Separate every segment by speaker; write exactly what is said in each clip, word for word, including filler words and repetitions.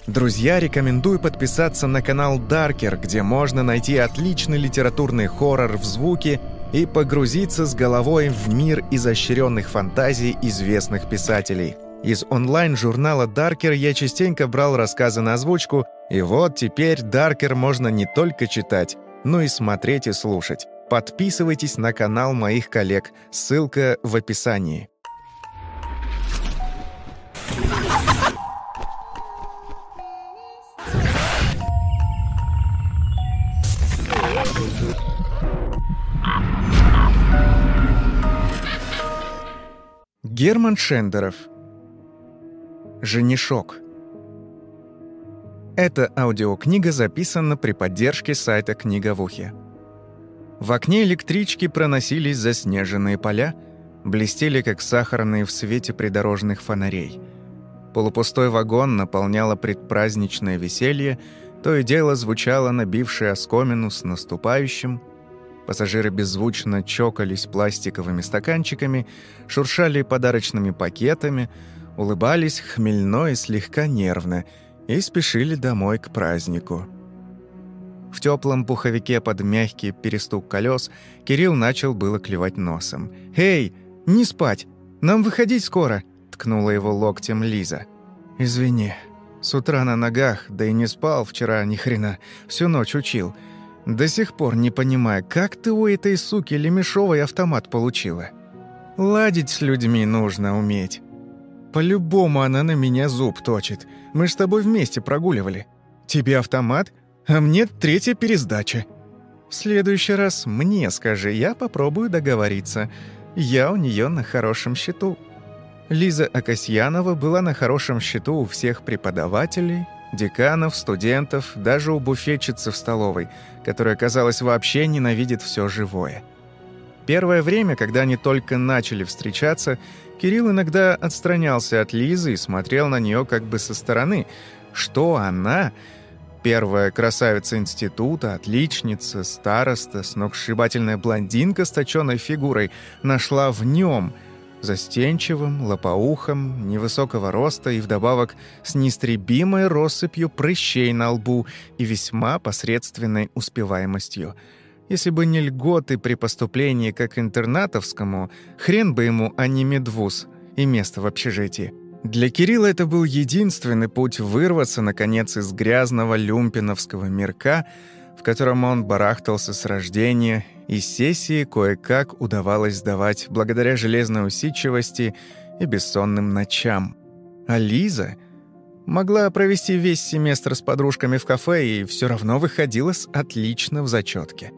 Speaker 1: Друзья, рекомендую подписаться на канал Darker, где можно найти отличный литературный хоррор в звуке и погрузиться с головой в мир изощренных фантазий известных писателей. Из онлайн-журнала Darker я частенько брал рассказы на озвучку, и вот теперь Darker можно не только читать, но и смотреть и слушать. Подписывайтесь на канал моих коллег, ссылка в описании. Герман Шендеров. «Женишок». Эта аудиокнига записана при поддержке сайта «Книга в ухе». В окне электрички проносились заснеженные поля, блестели, как сахарные в свете придорожных фонарей. Полупустой вагон наполняло предпраздничное веселье, то и дело звучало набившее оскомину с наступающим. Пассажиры беззвучно чокались пластиковыми стаканчиками, шуршали подарочными пакетами, улыбались хмельно и слегка нервно и спешили домой к празднику. В теплом пуховике под мягкий перестук колес Кирилл начал было клевать носом. «Эй, не спать! Нам выходить скоро!» — ткнула его локтем Лиза. «Извини, с утра на ногах, да и не спал вчера ни хрена, всю ночь учил. До сих пор не понимаю, как ты у этой суки Лемешовой автомат получила? Ладить с людьми нужно уметь. По-любому она на меня зуб точит. Мы ж с тобой вместе прогуливали. Тебе автомат, а мне третья пересдача. В следующий раз мне скажи, я попробую договориться. Я у нее на хорошем счету». Лиза Акасьянова была на хорошем счету у всех преподавателей, деканов, студентов, даже у буфетчицы в столовой, которая, казалось, вообще ненавидит все живое. Первое время, когда они только начали встречаться, Кирилл иногда отстранялся от Лизы и смотрел на нее как бы со стороны. Что она, первая красавица института, отличница, староста, сногсшибательная блондинка с точенной фигурой, нашла в нем – застенчивым, лопоухом, невысокого роста и вдобавок с неистребимой россыпью прыщей на лбу и весьма посредственной успеваемостью. Если бы не льготы при поступлении как к интернатовскому, хрен бы ему, а не медвуз и место в общежитии. Для Кирилла это был единственный путь вырваться, наконец, из грязного люмпиновского мирка, в котором он барахтался с рождения, и сессии кое-как удавалось сдавать благодаря железной усидчивости и бессонным ночам. А Лиза могла провести весь семестр с подружками в кафе и все равно выходила с отлично в зачетке.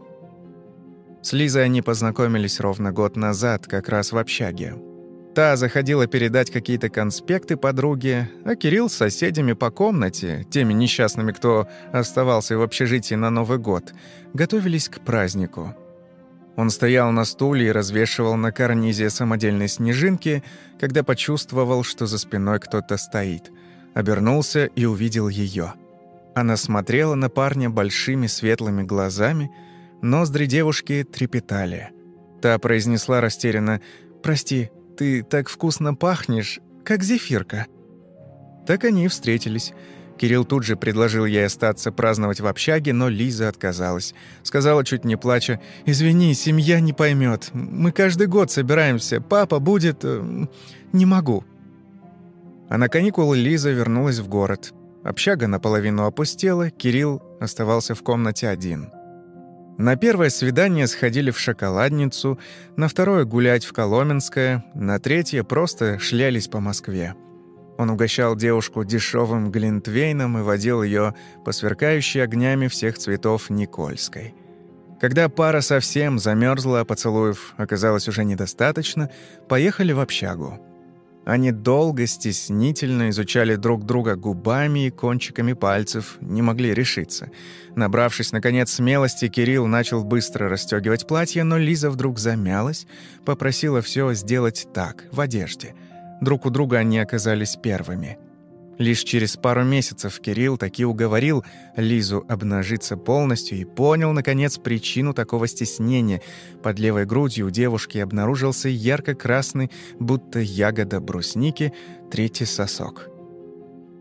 Speaker 1: С Лизой они познакомились ровно год назад, как раз в общаге. Та заходила передать какие-то конспекты подруге, а Кирилл с соседями по комнате, теми несчастными, кто оставался в общежитии на Новый год, готовились к празднику. Он стоял на стуле и развешивал на карнизе самодельные снежинки, когда почувствовал, что за спиной кто-то стоит. Обернулся и увидел ее. Она смотрела на парня большими светлыми глазами, ноздри девушки трепетали. Та произнесла растерянно: «Прости, ты так вкусно пахнешь, как зефирка». Так они и встретились. Кирилл тут же предложил ей остаться праздновать в общаге, но Лиза отказалась. Сказала, чуть не плача: «Извини, семья не поймет. Мы каждый год собираемся. Папа будет... Не могу». А на каникулы Лиза вернулась в город. Общага наполовину опустела, Кирилл оставался в комнате один. На первое свидание сходили в шоколадницу, на второе гулять в Коломенское, на третье просто шлялись по Москве. Он угощал девушку дешевым глинтвейном и водил ее по сверкающей огнями всех цветов Никольской. Когда пара совсем замерзла, а поцелуев оказалось уже недостаточно, поехали в общагу. Они долго, стеснительно изучали друг друга губами и кончиками пальцев, не могли решиться. Набравшись, наконец, смелости, Кирилл начал быстро расстегивать платье, но Лиза вдруг замялась, попросила все сделать так, в одежде. Друг у друга они оказались первыми. Лишь через пару месяцев Кирилл таки уговорил Лизу обнажиться полностью и понял, наконец, причину такого стеснения. Под левой грудью у девушки обнаружился ярко-красный, будто ягода брусники, третий сосок.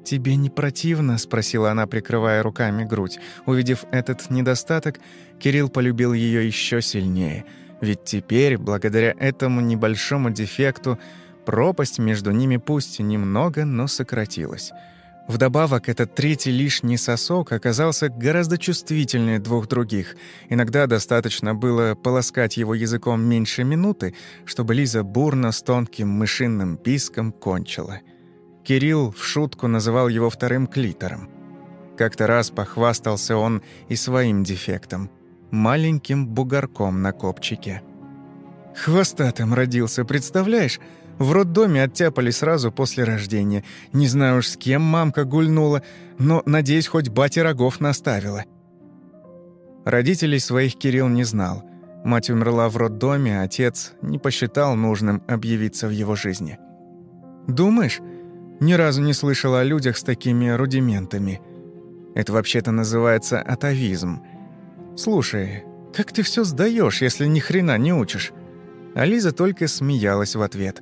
Speaker 1: «Тебе не противно?» — спросила она, прикрывая руками грудь. Увидев этот недостаток, Кирилл полюбил ее еще сильнее. Ведь теперь, благодаря этому небольшому дефекту, пропасть между ними пусть немного, но сократилась. Вдобавок, этот третий лишний сосок оказался гораздо чувствительнее двух других. Иногда достаточно было полоскать его языком меньше минуты, чтобы Лиза бурно с тонким мышиным писком кончила. Кирилл в шутку называл его вторым клитором. Как-то раз похвастался он и своим дефектом — маленьким бугорком на копчике. «Хвостатым родился, представляешь? В роддоме оттяпали сразу после рождения. Не знаю уж, с кем мамка гульнула, но, надеюсь, хоть батя рогов наставила». Родителей своих Кирилл не знал. Мать умерла в роддоме, отец не посчитал нужным объявиться в его жизни. «Думаешь? Ни разу не слышала о людях с такими рудиментами. Это вообще-то называется атавизм. Слушай, как ты все сдаешь, если ни хрена не учишь?» А Лиза только смеялась в ответ.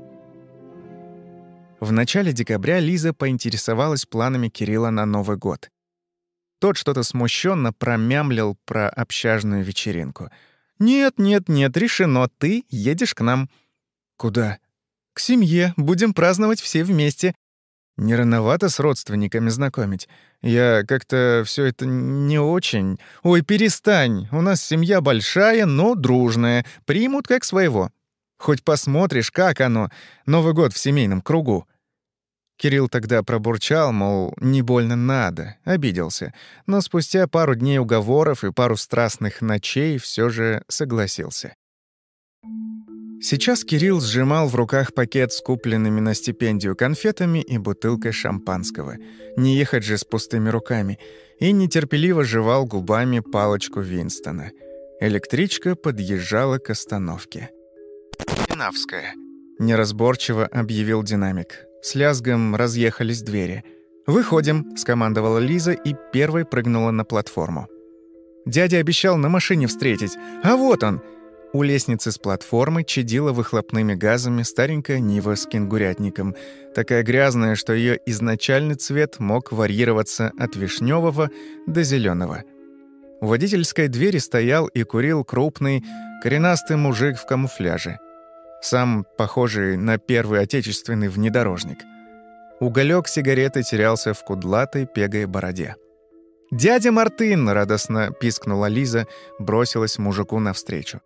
Speaker 1: В начале декабря Лиза поинтересовалась планами Кирилла на Новый год. Тот что-то смущенно промямлил про общажную вечеринку. «Нет, нет, нет, решено, ты едешь к нам». «Куда?» «К семье, будем праздновать все вместе». «Не рановато с родственниками знакомить? Я как-то все это не очень...» «Ой, перестань, у нас семья большая, но дружная, примут как своего. Хоть посмотришь, как оно, Новый год в семейном кругу». Кирилл тогда пробурчал, мол, не больно надо, обиделся, но спустя пару дней уговоров и пару страстных ночей все же согласился. Сейчас Кирилл сжимал в руках пакет с купленными на стипендию конфетами и бутылкой шампанского. Не ехать же с пустыми руками. И нетерпеливо жевал губами палочку Винстона. Электричка подъезжала к остановке. «Инавская», — неразборчиво объявил динамик. С лязгом разъехались двери. «Выходим», — скомандовала Лиза и первой прыгнула на платформу. Дядя обещал на машине встретить. А вот он! У лестницы с платформы чадила выхлопными газами старенькая Нива с кенгурятником, такая грязная, что ее изначальный цвет мог варьироваться от вишневого до зеленого. У водительской двери стоял и курил крупный, коренастый мужик в камуфляже, сам похожий на первый отечественный внедорожник. Уголек сигареты терялся в кудлатой пегой бороде. «Дядя Мартын!» — радостно пискнула Лиза, бросилась мужику навстречу.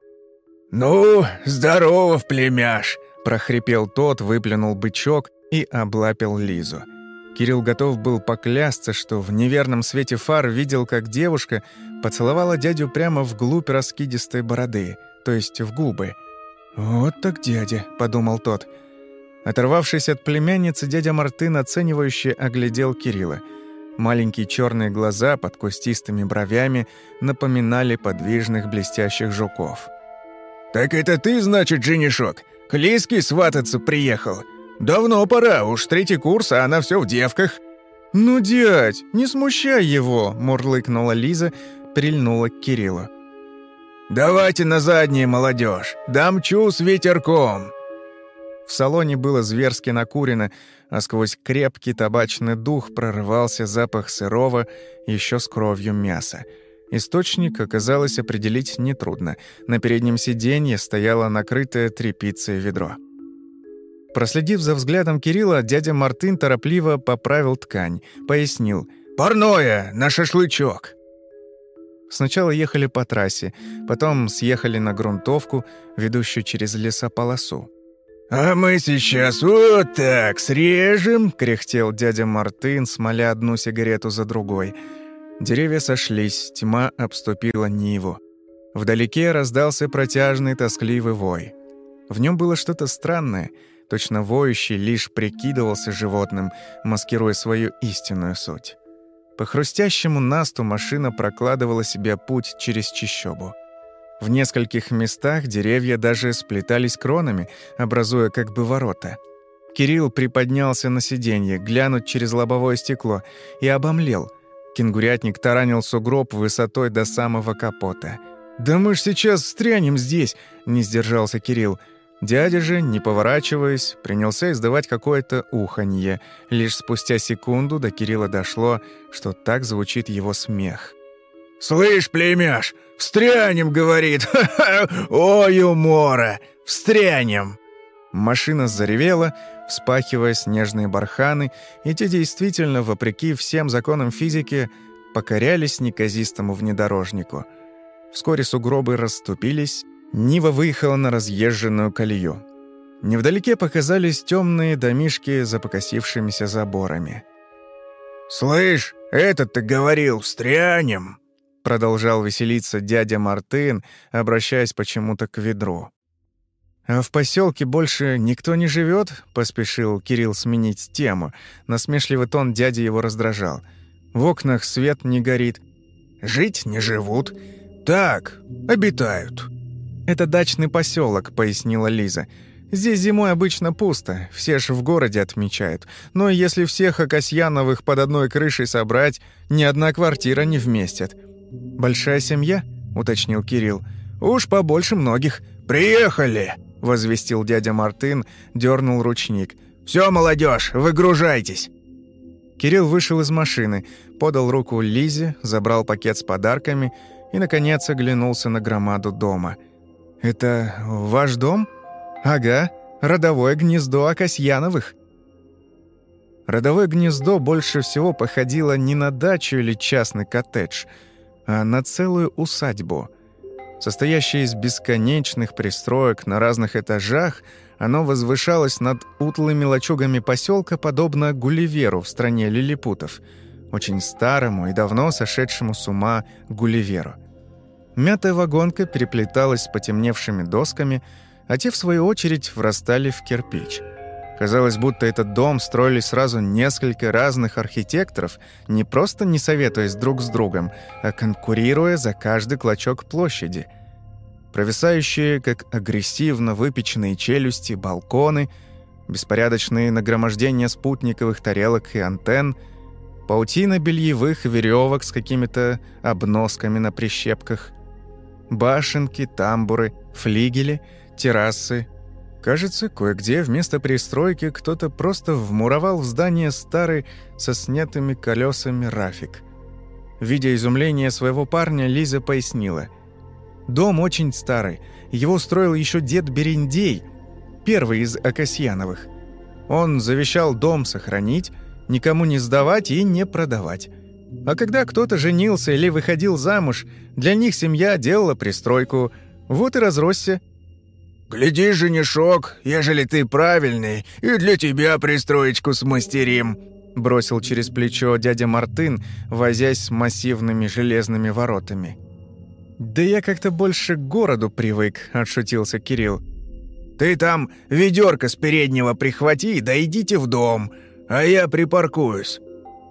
Speaker 2: «Ну, здоров, племяш!»
Speaker 1: — прохрипел тот, выплюнул бычок и облапил Лизу. Кирилл готов был поклясться, что в неверном свете фар видел, как девушка поцеловала дядю прямо вглубь раскидистой бороды, то есть в губы. «Вот так дядя», — подумал тот. Оторвавшись от племянницы, дядя Мартын оценивающе оглядел Кирилла. Маленькие черные глаза под кустистыми бровями напоминали подвижных блестящих жуков.
Speaker 2: «Так это ты, значит, женишок? К Лизке свататься приехал? Давно пора, уж третий курс, а она все в девках».
Speaker 1: «Ну, дядь, не смущай его», — мурлыкнула Лиза, прильнула к Кириллу.
Speaker 2: «Давайте на заднее, молодежь, дамчу с ветерком».
Speaker 1: В салоне было зверски накурено, а сквозь крепкий табачный дух прорывался запах сырого, еще с кровью мяса. Источник оказалось определить нетрудно. На переднем сиденье стояло накрытое тряпицей ведро. Проследив за взглядом Кирилла, дядя Мартын торопливо поправил ткань, пояснил:
Speaker 2: «Парное, на шашлычок».
Speaker 1: Сначала ехали по трассе, потом съехали на грунтовку, ведущую через лесополосу.
Speaker 2: «А мы сейчас вот так срежем», —
Speaker 1: кряхтел дядя Мартын, смоля одну сигарету за другой. Деревья сошлись, тьма обступила Ниву. Вдалеке раздался протяжный тоскливый вой. В нем было что-то странное, точно воющий лишь прикидывался животным, маскируя свою истинную суть. По хрустящему насту машина прокладывала себе путь через чащобу. В нескольких местах деревья даже сплетались кронами, образуя как бы ворота. Кирилл приподнялся на сиденье, глянуть через лобовое стекло, и обомлел. Кенгурятник таранил сугроб высотой до самого капота. «Да мы ж сейчас встрянем здесь!» — не сдержался Кирилл. Дядя же, не поворачиваясь, принялся издавать какое-то уханье. Лишь спустя секунду до Кирилла дошло, что так звучит его смех.
Speaker 2: «Слышь, племяш, встрянем, — говорит, — ой, умора, встрянем!»
Speaker 1: Машина заревела, вспахивая снежные барханы, и те действительно, вопреки всем законам физики, покорялись неказистому внедорожнику. Вскоре сугробы расступились, Нива выехала на разъезженную колею. Невдалеке показались темные домишки за покосившимися заборами.
Speaker 2: «Слышь, этот-то говорил, встрянем!»
Speaker 1: Продолжал веселиться дядя Мартын, обращаясь почему-то к ведру. «А в поселке больше никто не живет?» — поспешил Кирилл сменить тему. Насмешливый тон дяди его раздражал. «В окнах свет не горит».
Speaker 2: «Жить не живут. Так, обитают».
Speaker 1: «Это дачный поселок», — пояснила Лиза. «Здесь зимой обычно пусто, все ж в городе отмечают. Но если всех Акасьяновых под одной крышей собрать, ни одна квартира не вместит». «Большая семья?» — уточнил Кирилл. «Уж побольше многих».
Speaker 2: «Приехали!»
Speaker 1: — возвестил дядя Мартын, дернул ручник.
Speaker 2: «Все, молодежь, выгружайтесь!»
Speaker 1: Кирилл вышел из машины, подал руку Лизе, забрал пакет с подарками и, наконец, оглянулся на громаду дома. «Это ваш дом?» «Ага, родовое гнездо Акасьяновых». Родовое гнездо больше всего походило не на дачу или частный коттедж, а на целую усадьбу. Состоящее из бесконечных пристроек на разных этажах, оно возвышалось над утлыми лачугами поселка, подобно Гулливеру в стране лилипутов, очень старому и давно сошедшему с ума Гулливеру. Мятая вагонка переплеталась с потемневшими досками, а те, в свою очередь, врастали в кирпич. Казалось, будто этот дом строили сразу несколько разных архитекторов, не просто не советуясь друг с другом, а конкурируя за каждый клочок площади. Провисающие, как агрессивно выпеченные челюсти, балконы, беспорядочные нагромождения спутниковых тарелок и антенн, паутина бельевых веревок с какими-то обносками на прищепках, башенки, тамбуры, флигели, террасы. Кажется, кое-где вместо пристройки кто-то просто вмуровал в здание старый со снятыми колесами рафик. Видя изумление своего парня, Лиза пояснила. «Дом очень старый. Его строил еще дед Берендей, первый из Акасьяновых. Он завещал дом сохранить, никому не сдавать и не продавать. А когда кто-то женился или выходил замуж, для них семья делала пристройку. Вот и разросся».
Speaker 2: «Гляди, женишок, ежели ты правильный, и для тебя пристроечку смастерим», —
Speaker 1: бросил через плечо дядя Мартын, возясь с массивными железными воротами. «Да я как-то больше к городу привык», — отшутился Кирилл.
Speaker 2: «Ты там ведерко с переднего прихвати, да идите в дом, а я припаркуюсь».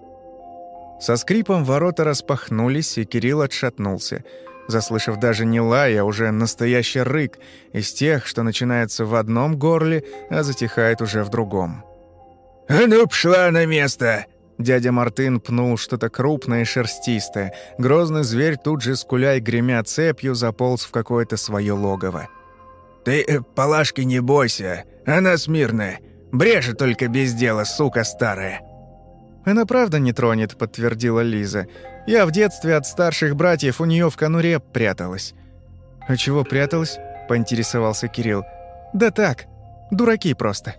Speaker 1: Со скрипом ворота распахнулись, и Кирилл отшатнулся, заслышав даже не лай, а уже настоящий рык из тех, что начинается в одном горле, а затихает уже в другом.
Speaker 2: «А ну, пшла на место!»
Speaker 1: Дядя Мартын пнул что-то крупное и шерстистое. Грозный зверь тут же, скуля и гремя цепью, заполз в какое-то свое логово.
Speaker 2: «Ты, э, Палашки, не бойся, она смирная. Брешет только без дела, сука старая».
Speaker 1: «Она правда не тронет», — подтвердила Лиза. «Я в детстве от старших братьев у нее в конуре пряталась». «А чего пряталась?» — поинтересовался Кирилл. «Да так, дураки просто».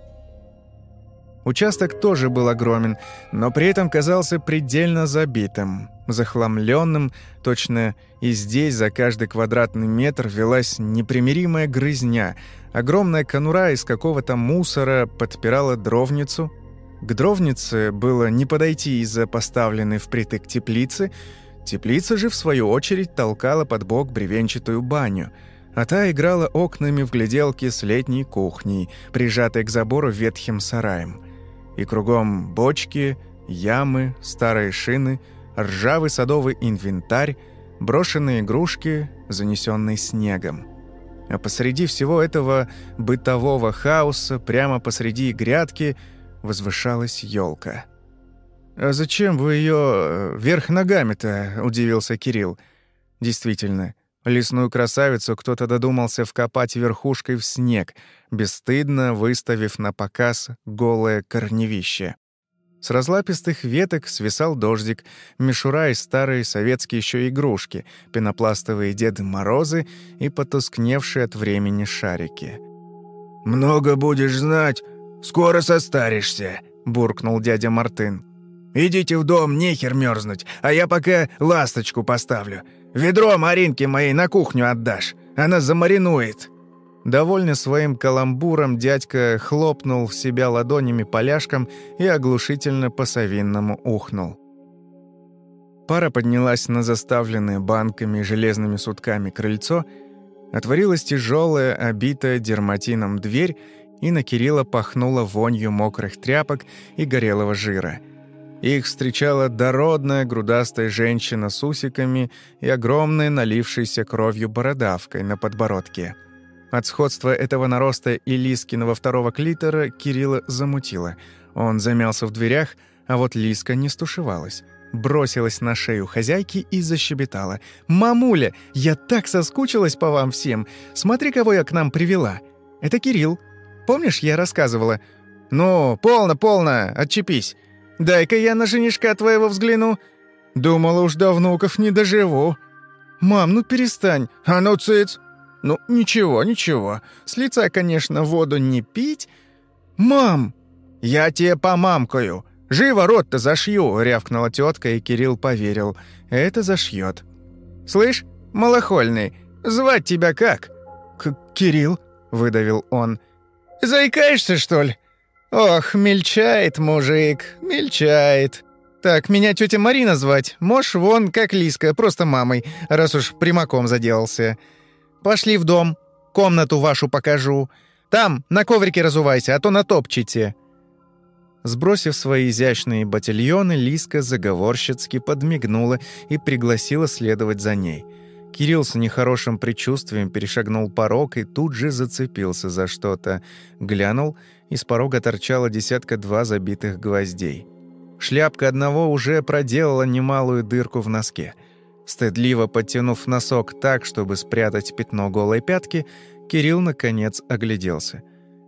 Speaker 1: Участок тоже был огромен, но при этом казался предельно забитым, захламленным. Точно и здесь за каждый квадратный метр велась непримиримая грызня. Огромная конура из какого-то мусора подпирала дровницу. К дровнице было не подойти из-за поставленной впритык теплицы. Теплица же, в свою очередь, толкала под бок бревенчатую баню, а та играла окнами в гляделки с летней кухней, прижатой к забору ветхим сараем. И кругом бочки, ямы, старые шины, ржавый садовый инвентарь, брошенные игрушки, занесенные снегом. А посреди всего этого бытового хаоса, прямо посреди грядки, возвышалась елка. «А зачем вы ее вверх ногами-то?» — удивился Кирилл. Действительно, Лесную красавицу кто-то додумался вкопать верхушкой в снег, бесстыдно выставив на показ голое корневище. С разлапистых веток свисал дождик, мишура и старые советские еще игрушки, пенопластовые Деды Морозы и потускневшие от времени шарики.
Speaker 2: «Много будешь знать, скоро состаришься», — буркнул дядя Мартын. «Идите в дом, нехер мерзнуть, а я пока ласточку поставлю. Ведро Маринке моей на кухню отдашь, она замаринует».
Speaker 1: Довольный своим каламбуром, дядька хлопнул в себя ладонями поляшком и оглушительно по-совинному ухнул. Пара поднялась на заставленное банками и железными сутками крыльцо, отворилась тяжелая, обитая дерматином дверь, и на Кирилла пахнуло вонью мокрых тряпок и горелого жира. Их встречала дородная грудастая женщина с усиками и огромной налившейся кровью бородавкой на подбородке. От сходства этого нароста и Лискиного второго клитора Кирилла замутило. Он замялся в дверях, а вот Лиска не стушевалась. Бросилась на шею хозяйки и защебетала. «Мамуля, я так соскучилась по вам всем! Смотри, кого я к нам привела! Это Кирилл. Помнишь, я рассказывала?» «Ну, полно, полно, отчепись! Дай-ка я на женишка твоего взгляну! Думала, уж до внуков не доживу!» «Мам, ну перестань! А ну, цыц!» «Ну, ничего, ничего. С лица, конечно, воду не пить». «Мам!» «Я тебе помамкаю. Живо рот-то зашью!» — рявкнула тетка, и Кирилл поверил. «Это зашьет». «Слышь, малохольный, звать тебя как?» К «Кирилл», — выдавил он. «Заикаешься, что ли?» «Ох, мельчает мужик, мельчает. Так, меня тетя Марина звать. Можешь вон, как Лиска, просто мамой, раз уж примаком заделался. Пошли в дом, комнату вашу покажу. Там, на коврике разувайся, а то натопчете». Сбросив свои изящные ботильоны, Лиска заговорщицки подмигнула и пригласила следовать за ней. Кирилл с нехорошим предчувствием перешагнул порог и тут же зацепился за что-то. Глянул, из порога торчало десятка-два забитых гвоздей. Шляпка одного уже проделала немалую дырку в носке. Стыдливо подтянув носок так, чтобы спрятать пятно голой пятки, Кирилл, наконец, огляделся.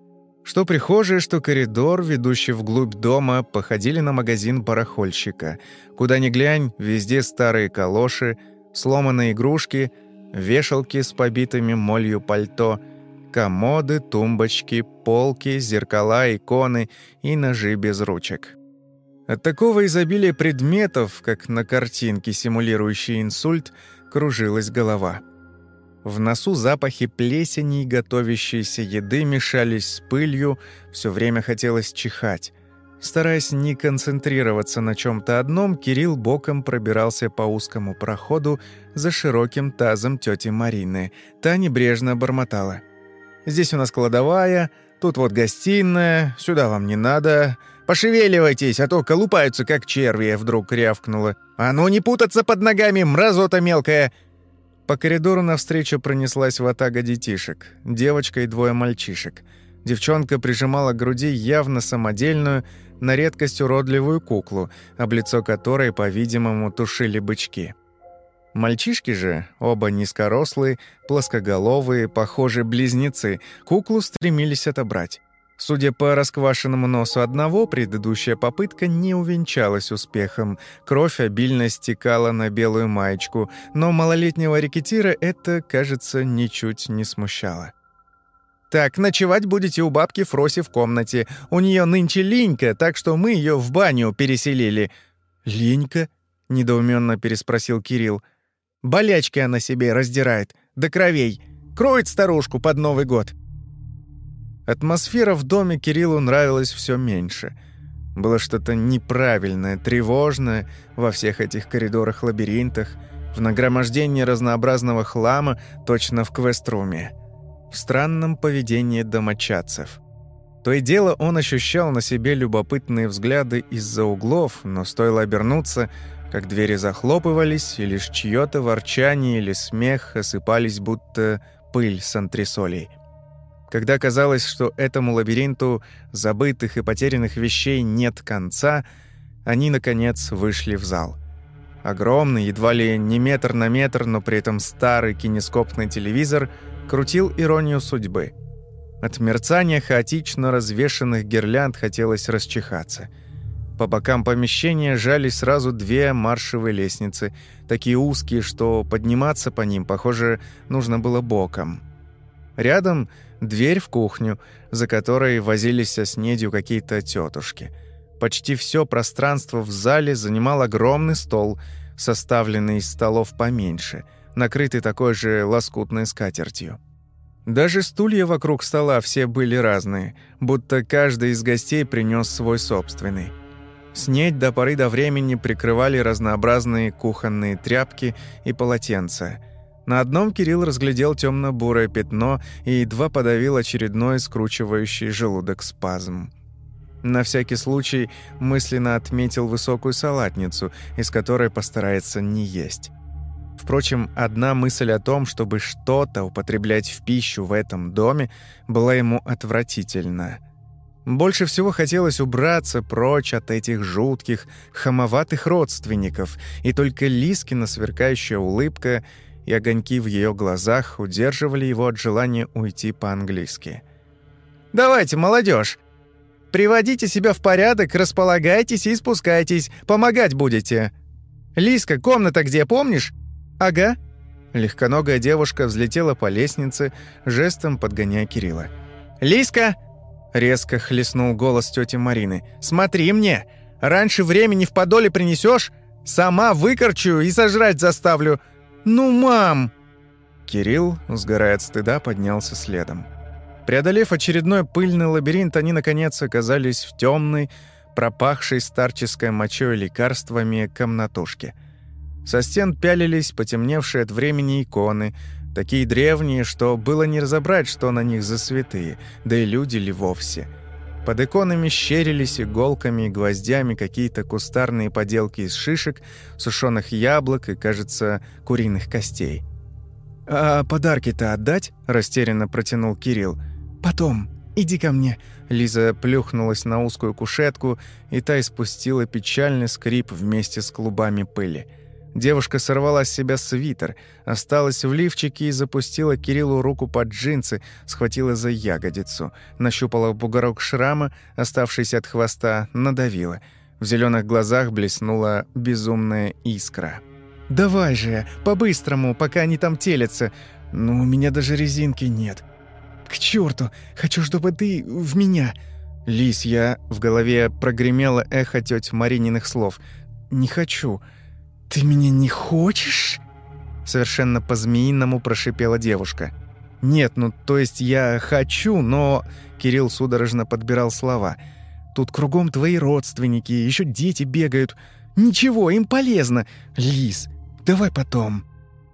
Speaker 1: Что прихожая, что коридор, ведущий вглубь дома, походили на магазин барахольщика. Куда ни глянь, везде старые калоши, сломанные игрушки, вешалки с побитыми молью пальто, комоды, тумбочки, полки, зеркала, иконы и ножи без ручек. От такого изобилия предметов, как на картинке, симулирующей инсульт, кружилась голова. В носу запахи плесени и готовящейся еды мешались с пылью, все время хотелось чихать. Стараясь не концентрироваться на чем-то одном, Кирилл боком пробирался по узкому проходу за широким тазом тети Марины. Та небрежно бормотала. «Здесь у нас кладовая, тут вот гостиная, сюда вам не надо. Пошевеливайтесь, а то колупаются, как черви», — вдруг рявкнула. «А ну не путаться под ногами, мразота мелкая!» По коридору навстречу пронеслась ватага детишек, девочка и двое мальчишек. Девчонка прижимала к груди явно самодельную, на редкость уродливую куклу, об лицо которой, по-видимому, тушили бычки. Мальчишки же, оба низкорослые, плоскоголовые, похожие близнецы, куклу стремились отобрать. Судя по расквашенному носу одного, предыдущая попытка не увенчалась успехом. Кровь обильно стекала на белую маечку, но малолетнего рекетира это, кажется, ничуть не смущало. «Так, ночевать будете у бабки Фроси в комнате. У нее нынче линька, так что мы ее в баню переселили». «Линька?» — недоуменно переспросил Кирилл. «Болячки она себе раздирает, до кровей. Кроет старушку под Новый год». Атмосфера в доме Кириллу нравилась все меньше. Было что-то неправильное, тревожное во всех этих коридорах-лабиринтах, в нагромождении разнообразного хлама, точно в квест-руме, в странном поведении домочадцев. То и дело он ощущал на себе любопытные взгляды из-за углов, но стоило обернуться, как двери захлопывались, и лишь чьё-то ворчание или смех осыпались, будто пыль с антресолей. Когда казалось, что этому лабиринту забытых и потерянных вещей нет конца, они, наконец, вышли в зал. Огромный, едва ли не метр на метр, но при этом старый кинескопный телевизор крутил иронию судьбы. От мерцания хаотично развешанных гирлянд хотелось расчихаться. По бокам помещения жались сразу две маршевые лестницы, такие узкие, что подниматься по ним, похоже, нужно было боком. Рядом дверь в кухню, за которой возились со снедью какие-то тетушки. Почти все пространство в зале занимал огромный стол, составленный из столов поменьше, накрытый такой же лоскутной скатертью. Даже стулья вокруг стола все были разные, будто каждый из гостей принес свой собственный. Снедь до поры до времени прикрывали разнообразные кухонные тряпки и полотенца. На одном Кирилл разглядел темно-бурое пятно и едва подавил очередной скручивающий желудок спазм. На всякий случай мысленно отметил высокую салатницу, из которой постарается не есть. Впрочем, одна мысль о том, чтобы что-то употреблять в пищу в этом доме, была ему отвратительна. Больше всего хотелось убраться прочь от этих жутких, хамоватых родственников, и только Лизкина сверкающая улыбка и огоньки в ее глазах удерживали его от желания уйти по-английски. «Давайте, молодежь, приводите себя в порядок, располагайтесь и спускайтесь, помогать будете. Лизка, комната где, помнишь?» «Ага». Легконогая девушка взлетела по лестнице, жестом подгоняя Кирилла. «Лизка!» — резко хлестнул голос тети Марины. «Смотри мне! Раньше времени в подоле принесешь, сама выкорчу и сожрать заставлю. Ну, мам!» Кирилл, сгорая от стыда, поднялся следом. Преодолев очередной пыльный лабиринт, они, наконец, оказались в темной, пропахшей старческой мочой и лекарствами комнатушке. Со стен пялились потемневшие от времени иконы, такие древние, что было не разобрать, что на них за святые, да и люди ли вовсе. Под иконами щерились иголками и гвоздями какие-то кустарные поделки из шишек, сушеных яблок и, кажется, куриных костей. «А подарки-то отдать?» – растерянно протянул Кирилл. «Потом. Иди ко мне». Лиза плюхнулась на узкую кушетку, и та испустила печальный скрип вместе с клубами пыли. Девушка сорвала с себя свитер, осталась в лифчике и запустила Кириллу руку под джинсы, схватила за ягодицу, нащупала бугорок шрама, оставшийся от хвоста, надавила. В зеленых глазах блеснула безумная искра. «Давай же, по-быстрому, пока они там телятся. Ну, у меня даже резинки нет. К черту, хочу, чтобы ты в меня». «Лиз, я...» — в голове прогремело эхо тёть Марининых слов. «Не хочу». «Ты меня не хочешь?» Совершенно по-змеиному прошипела девушка. «Нет, ну, то есть я хочу, но...» Кирилл судорожно подбирал слова. «Тут кругом твои родственники, еще дети бегают. Ничего, им полезно. Лиз, давай потом».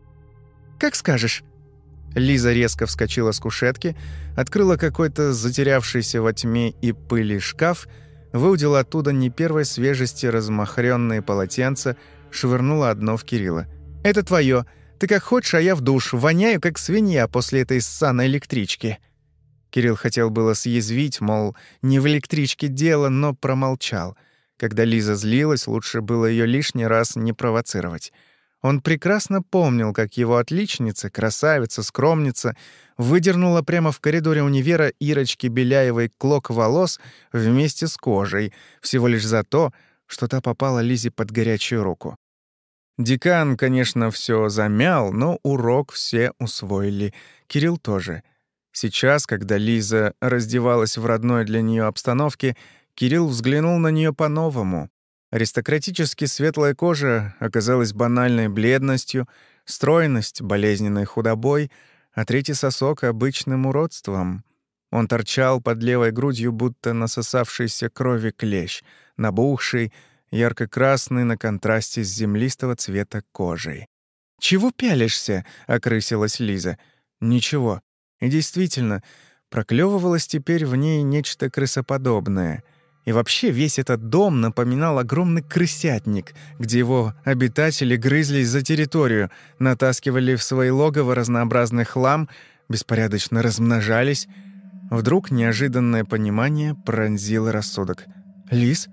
Speaker 1: «Как скажешь». Лиза резко вскочила с кушетки, открыла какой-то затерявшийся во тьме и пыли шкаф, выудила оттуда не первой свежести размахрённые полотенца, швырнула одно в Кирилла. «Это твое. Ты как хочешь, а я в душ. Воняю, как свинья после этой ссаной электрички». Кирилл хотел было съязвить, мол, не в электричке дело, но промолчал. Когда Лиза злилась, лучше было ее лишний раз не провоцировать. Он прекрасно помнил, как его отличница, красавица, скромница, выдернула прямо в коридоре универа Ирочки Беляевой клок волос вместе с кожей, всего лишь за то, что та попала Лизе под горячую руку. Декан, конечно, все замял, но урок все усвоили. Кирилл тоже. Сейчас, когда Лиза раздевалась в родной для нее обстановке, Кирилл взглянул на нее по-новому. Аристократически светлая кожа оказалась банальной бледностью, стройность — болезненной худобой, а третий сосок — обычным уродством. Он торчал под левой грудью, будто насосавшийся крови клещ, набухший, ярко-красный на контрасте с землистого цвета кожей. «Чего пялишься?» — окрысилась Лиза. «Ничего». И действительно, проклёвывалось теперь в ней нечто крысоподобное. И вообще весь этот дом напоминал огромный крысятник, где его обитатели грызлись за территорию, натаскивали в свои логово разнообразный хлам, беспорядочно размножались. Вдруг неожиданное понимание пронзило рассудок. «Лиз,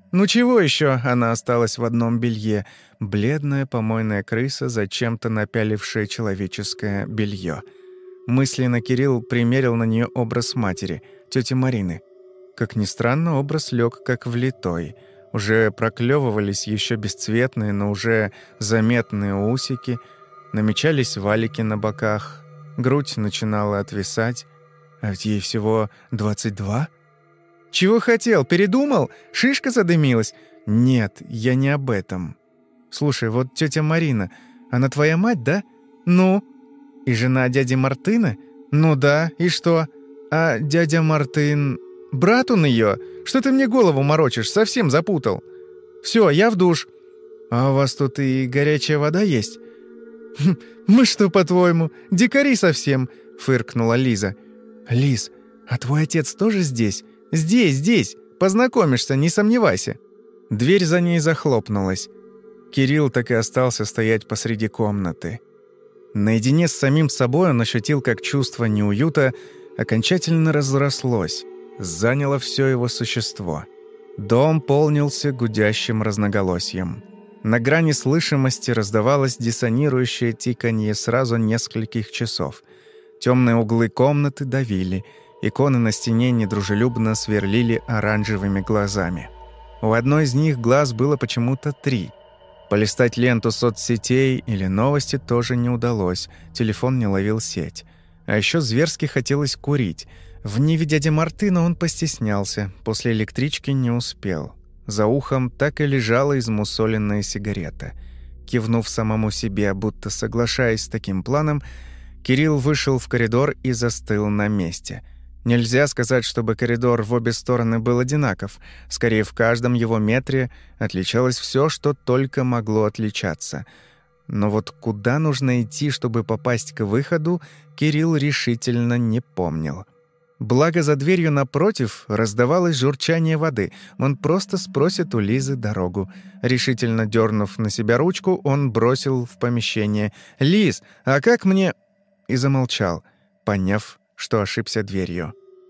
Speaker 1: Ну чего еще? Она осталась в одном белье. Бледная помойная крыса, зачем-то напялившая человеческое белье. Мысленно Кирилл примерил на нее образ матери, тети Марины. Как ни странно, образ лег как влитой. Уже проклевывались еще бесцветные, но уже заметные усики, намечались валики на боках, грудь начинала отвисать, а ведь ей всего двадцать два. «Чего хотел? Передумал? Шишка задымилась?» «Нет, я не об этом. Слушай, вот тетя Марина, она твоя мать, да? Ну? И жена дяди Мартына? Ну да, и что? А дядя Мартын... брат он ее? Что ты мне голову морочишь? Совсем запутал. Все, я в душ. А у вас тут и горячая вода есть?» «Мы что, по-твоему, дикари совсем?» — фыркнула Лиза. «Лиз, а твой отец тоже здесь? Здесь, здесь. Познакомишься, не сомневайся». Дверь за ней захлопнулась. Кирилл так и остался стоять посреди комнаты. Наедине с самим собой он ощутил, как чувство неуюта окончательно разрослось, заняло все его существо. Дом полнился гудящим разноголосием. На грани слышимости раздавалось диссонирующее тиканье сразу нескольких часов. Темные углы комнаты давили, иконы на стене недружелюбно сверлили оранжевыми глазами. У одной из них глаз было почему-то три. Полистать ленту соцсетей или новости тоже не удалось, телефон не ловил сеть. А еще зверски хотелось курить. В Ниве дяди Мартына он постеснялся, после электрички не успел. За ухом так и лежала измусоленная сигарета. Кивнув самому себе, будто соглашаясь с таким планом, Кирилл вышел в коридор и застыл на месте. Нельзя сказать, чтобы коридор в обе стороны был одинаков. Скорее, в каждом его метре отличалось все, что только могло отличаться. Но вот куда нужно идти, чтобы попасть к выходу, Кирилл решительно не помнил. Благо, за дверью напротив раздавалось журчание воды. Он просто спросит у Лизы дорогу. Решительно дернув на себя ручку, он бросил в помещение: «Лиз, а как мне...» и замолчал, поняв, что ошибся дверью.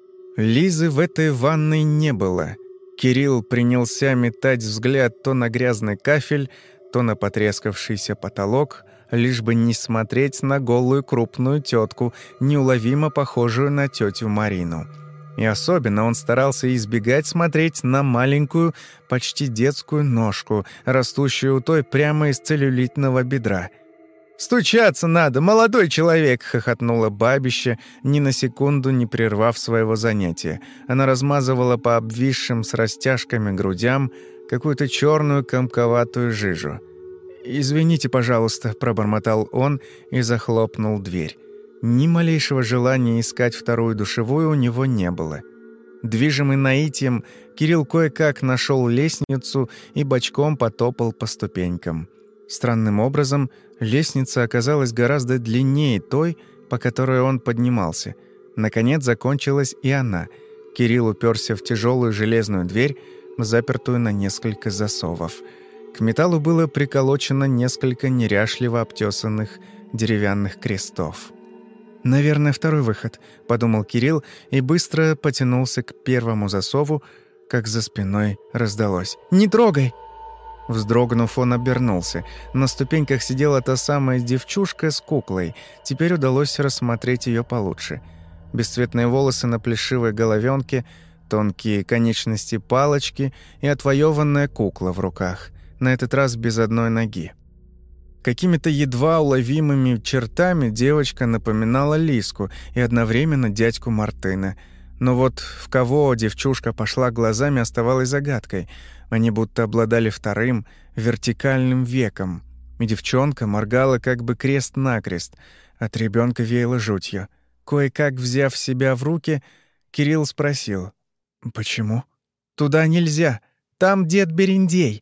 Speaker 1: Лизы в этой ванной не было. Кирилл принялся метать взгляд то на грязный кафель, то на потрескавшийся потолок, лишь бы не смотреть на голую крупную тетку, неуловимо похожую на тетю Марину. И особенно он старался избегать смотреть на маленькую, почти детскую ножку, растущую у той прямо из целлюлитного бедра. «Стучаться надо, молодой человек!» — хохотнула бабища, ни на секунду не прервав своего занятия. Она размазывала по обвисшим с растяжками грудям какую-то черную комковатую жижу. «Извините, пожалуйста», — пробормотал он и захлопнул дверь. Ни малейшего желания искать вторую душевую у него не было. Движимый наитием, Кирилл кое-как нашел лестницу и бочком потопал по ступенькам. Странным образом, лестница оказалась гораздо длиннее той, по которой он поднимался. Наконец закончилась и она. Кирилл уперся в тяжелую железную дверь, запертую на несколько засовов. К металлу было приколочено несколько неряшливо обтесанных деревянных крестов. «Наверное, второй выход», — подумал Кирилл и быстро потянулся к первому засову, как за спиной раздалось: «Не трогай!» Вздрогнув, он обернулся. На ступеньках сидела та самая девчушка с куклой. Теперь удалось рассмотреть ее получше. Бесцветные волосы на плешивой головенке, тонкие конечности палочки и отвоеванная кукла в руках, на этот раз без одной ноги. Какими-то едва уловимыми чертами девочка напоминала Лиску и одновременно дядьку Мартына. Но вот в кого девчушка пошла глазами, оставалось загадкой. Они будто обладали вторым, вертикальным веком. И девчонка моргала как бы крест-накрест. От ребенка веяло жутью. Кое-как взяв себя в руки, Кирилл спросил: «Почему?» «Туда нельзя. Там дед Берендей».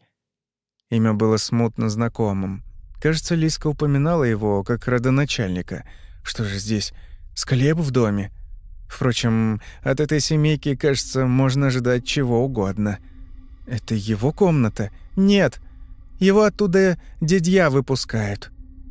Speaker 1: Имя было смутно знакомым. Кажется, Лиска упоминала его как родоначальника. Что же здесь, склеп в доме? Впрочем, от этой семейки, кажется, можно ожидать чего угодно. Это его комната? Нет. Его оттуда дядья выпускают.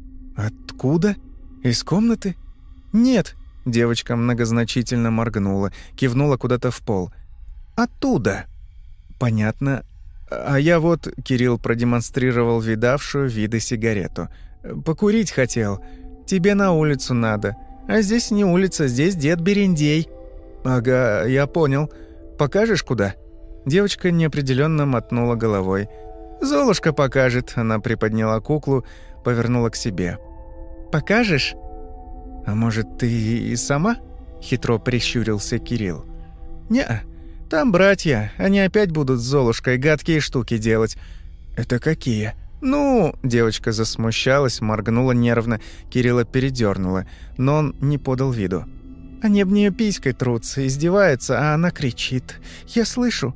Speaker 1: Откуда? Из комнаты? Нет. Девочка многозначительно моргнула, кивнула куда-то в пол. Оттуда. Понятно. «А я вот...» — Кирилл продемонстрировал видавшую виды сигарету. «Покурить хотел. Тебе на улицу надо. А здесь не улица, здесь дед Берендей». «Ага, я понял. Покажешь, куда?» Девочка неопределенно мотнула головой. «Золушка покажет», — она приподняла куклу, повернула к себе. «Покажешь?» «А может, ты и сама?» — хитро прищурился Кирилл. «Не-а. Там братья, они опять будут с Золушкой гадкие штуки делать». «Это какие?» «Ну...» — девочка засмущалась, моргнула нервно, Кирилла передёрнула, но он не подал виду. «Они об неё писькой трутся, издеваются, а она кричит. Я слышу».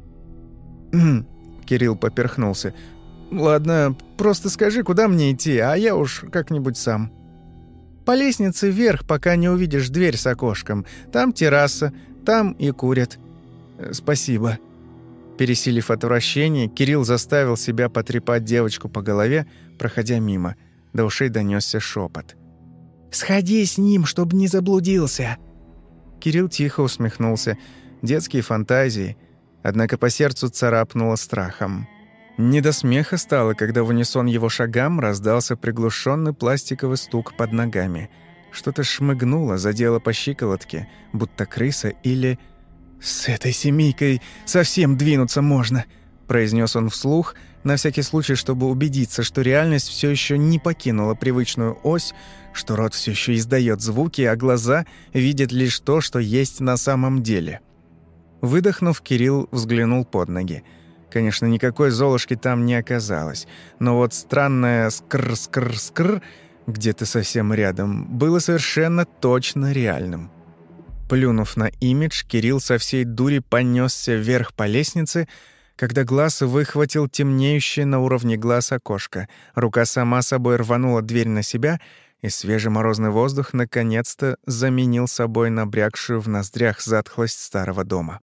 Speaker 1: Кирилл поперхнулся. «Ладно, просто скажи, куда мне идти, а я уж как-нибудь сам». «По лестнице вверх, пока не увидишь дверь с окошком. Там терраса, там и курят». «Спасибо». Пересилив отвращение, Кирилл заставил себя потрепать девочку по голове, проходя мимо. До ушей донёсся шёпот. «Сходи с ним, чтобы не заблудился». Кирилл тихо усмехнулся. Детские фантазии. Однако по сердцу царапнуло страхом. Не до смеха стало, когда в унисон его шагам раздался приглушенный пластиковый стук под ногами. Что-то шмыгнуло, задело по щиколотке, будто крыса или... «С этой семейкой совсем двинуться можно», — произнес он вслух, на всякий случай, чтобы убедиться, что реальность все еще не покинула привычную ось, что рот все еще издает звуки, а глаза видят лишь то, что есть на самом деле. Выдохнув, Кирилл взглянул под ноги. Конечно, никакой Золушки там не оказалось, но вот странное «скр-скр-скр» где-то совсем рядом было совершенно точно реальным. Плюнув на имидж, Кирилл со всей дури понесся вверх по лестнице, когда глаз выхватил темнеющее на уровне глаз окошко. Рука сама собой рванула дверь на себя, и свежий морозный воздух наконец-то заменил собой набрякшую в ноздрях затхлость старого дома.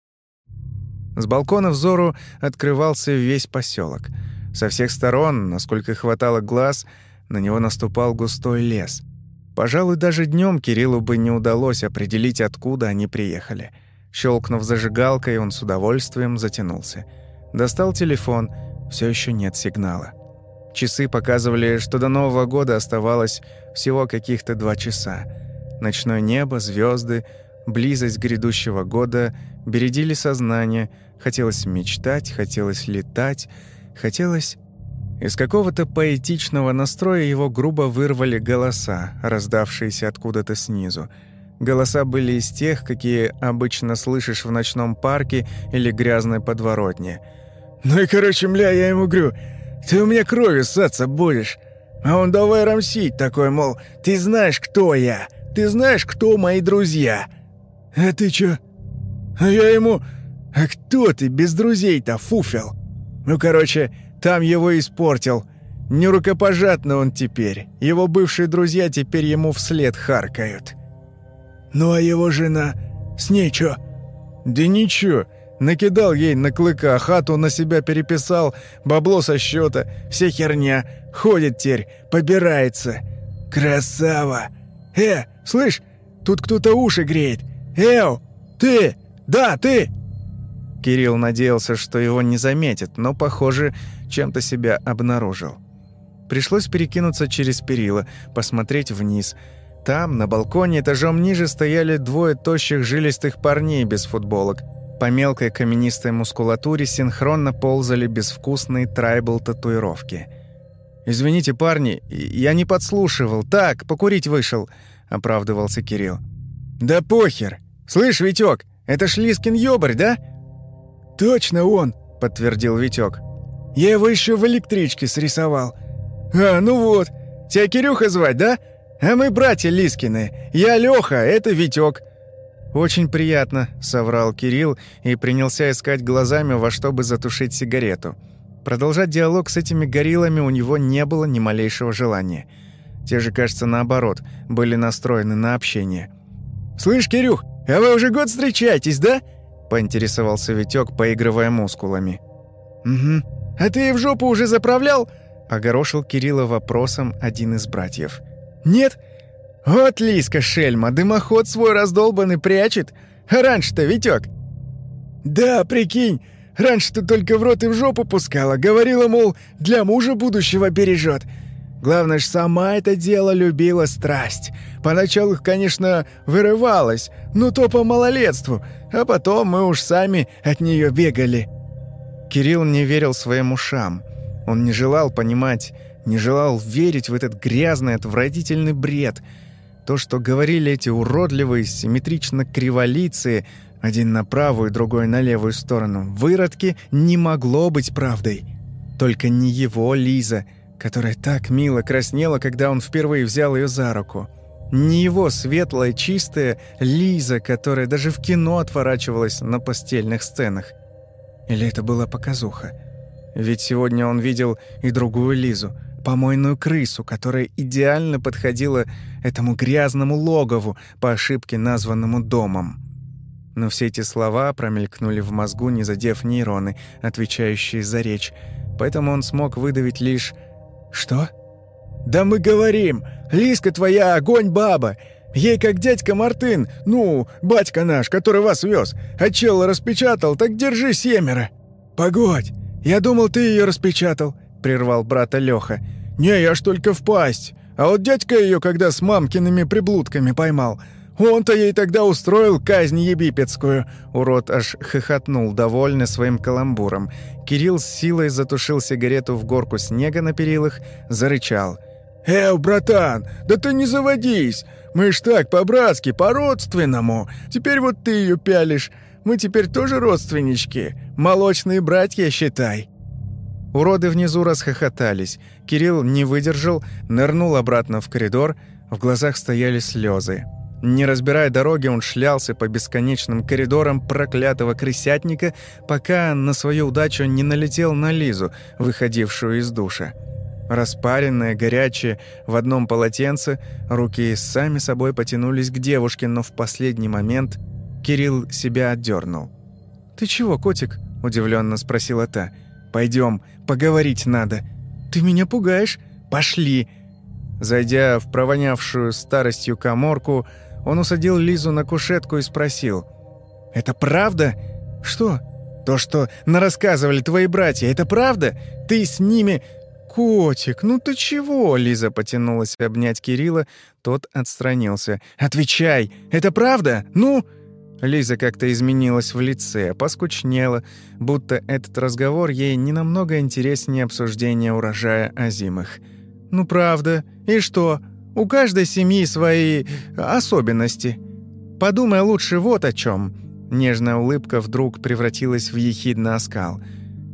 Speaker 1: С балкона взору открывался весь поселок. Со всех сторон, насколько хватало глаз, на него наступал густой лес. Пожалуй, даже днем Кириллу бы не удалось определить, откуда они приехали. Щелкнув зажигалкой, он с удовольствием затянулся. Достал телефон, все еще нет сигнала. Часы показывали, что до Нового года оставалось всего каких-то два часа. Ночное небо, звезды, близость грядущего года бередили сознание. Хотелось мечтать, хотелось летать, хотелось... Из какого-то поэтичного настроя его грубо вырвали голоса, раздавшиеся откуда-то снизу. Голоса были из тех, какие обычно слышишь в ночном парке или грязной подворотне. «Ну и, короче, мля, я ему говорю, ты у меня кровью ссаться будешь». А он давай рамсить такой, мол, ты знаешь, кто я, ты знаешь, кто мои друзья. А ты чё? А я ему, а кто ты без друзей-то, фуфел? Ну, короче... Там его испортил. Нерукопожатный он теперь. Его бывшие друзья теперь ему вслед харкают. Ну а его жена? С ней чё? Да ничего. Накидал ей на клыка, хату на себя переписал, бабло со счета, вся херня. Ходит теперь, побирается. Красава. Э, слышь, тут кто-то уши греет. Эу, ты, да, ты. Кирилл надеялся, что его не заметят, но, похоже, чем-то себя обнаружил. Пришлось перекинуться через перила, посмотреть вниз. Там, на балконе, этажом ниже стояли двое тощих жилистых парней без футболок. По мелкой каменистой мускулатуре синхронно ползали безвкусные трайбл-татуировки. «Извините, парни, я не подслушивал. Так, покурить вышел», — оправдывался Кирилл. «Да похер! Слышь, Витёк, это ж Лискин ёбарь, да?» «Точно он», — подтвердил Витёк. «Я его ещё в электричке срисовал». «А, ну вот. Тебя Кирюха звать, да? А мы братья Лискины. Я Лёха, это Витёк». «Очень приятно», — соврал Кирилл и принялся искать глазами, во что бы затушить сигарету. Продолжать диалог с этими гориллами у него не было ни малейшего желания. Те же, кажется, наоборот, были настроены на общение. «Слышь, Кирюх, а вы уже год встречаетесь, да?» — поинтересовался Витёк, поигрывая мускулами. «Угу. А ты в жопу уже заправлял?» — огорошил Кирилла вопросом один из братьев. «Нет? Вот Лиска шельма, дымоход свой раздолбанный прячет. А раньше-то, Витёк?» «Да, прикинь,
Speaker 2: Раньше ты только в рот и в жопу пускала. Говорила, мол, для мужа будущего бережет. Главное ж, сама это дело любила страсть. Поначалу, конечно, вырывалась, но то по малолетству, а потом мы уж сами от нее бегали».
Speaker 1: Кирилл не верил своим ушам. Он не желал понимать, не желал верить в этот грязный, отвратительный бред. То, что говорили эти уродливые, симметрично криволицые, один на правую, другой на левую сторону, выродки, не могло быть правдой. Только не его Лиза, которая так мило краснела, когда он впервые взял ее за руку. Не его светлая, чистая Лиза, которая даже в кино отворачивалась на постельных сценах. Или это была показуха? Ведь сегодня он видел и другую Лизу, помойную крысу, которая идеально подходила этому грязному логову, по ошибке названному домом. Но все эти слова промелькнули в мозгу, не задев нейроны, отвечающие за речь. Поэтому он смог выдавить лишь «Что?» «Да мы говорим, Лизка твоя огонь баба. Ей как дядька Мартын, ну, батька наш, который вас вез, а чел распечатал, так держи семеро». «Погодь, я думал, ты ее распечатал», — прервал брата Леха. «Не, я ж только в пасть. А вот дядька ее, когда с мамкиными приблудками поймал, он-то ей тогда устроил казнь египетскую». Урод аж хохотнул, довольный своим каламбуром. Кирилл с силой затушил сигарету в горку снега на перилах, зарычал. «Эу, братан, да ты не заводись! Мы ж так, по-братски, по-родственному. Теперь вот ты ее пялишь. Мы теперь тоже родственнички. Молочные братья, считай». Уроды внизу расхохотались. Кирилл не выдержал, нырнул обратно в коридор. В глазах стояли слезы. Не разбирая дороги, он шлялся по бесконечным коридорам проклятого крысятника, пока на свою удачу не налетел на Лизу, выходившую из душа. Распаренная, горячая, в одном полотенце, руки сами собой потянулись к девушке, но в последний момент Кирилл себя отдернул. «Ты чего, котик?» – удивленно спросила та. «Пойдем, поговорить надо». «Ты меня пугаешь? Пошли!» Зайдя в провонявшую старостью каморку, он усадил Лизу на кушетку и спросил. «Это правда?» «Что?» «То, что нарассказывали твои братья, это правда? Ты с ними...» «Котик, ну ты чего?» Лиза потянулась обнять Кирилла, тот отстранился. «Отвечай, это правда? Ну?» Лиза как-то изменилась в лице, поскучнела, будто этот разговор ей не намного интереснее обсуждения урожая озимых. «Ну правда. И что? У каждой семьи свои особенности. Подумай лучше вот о чем». Нежная улыбка вдруг превратилась в ехидный оскал.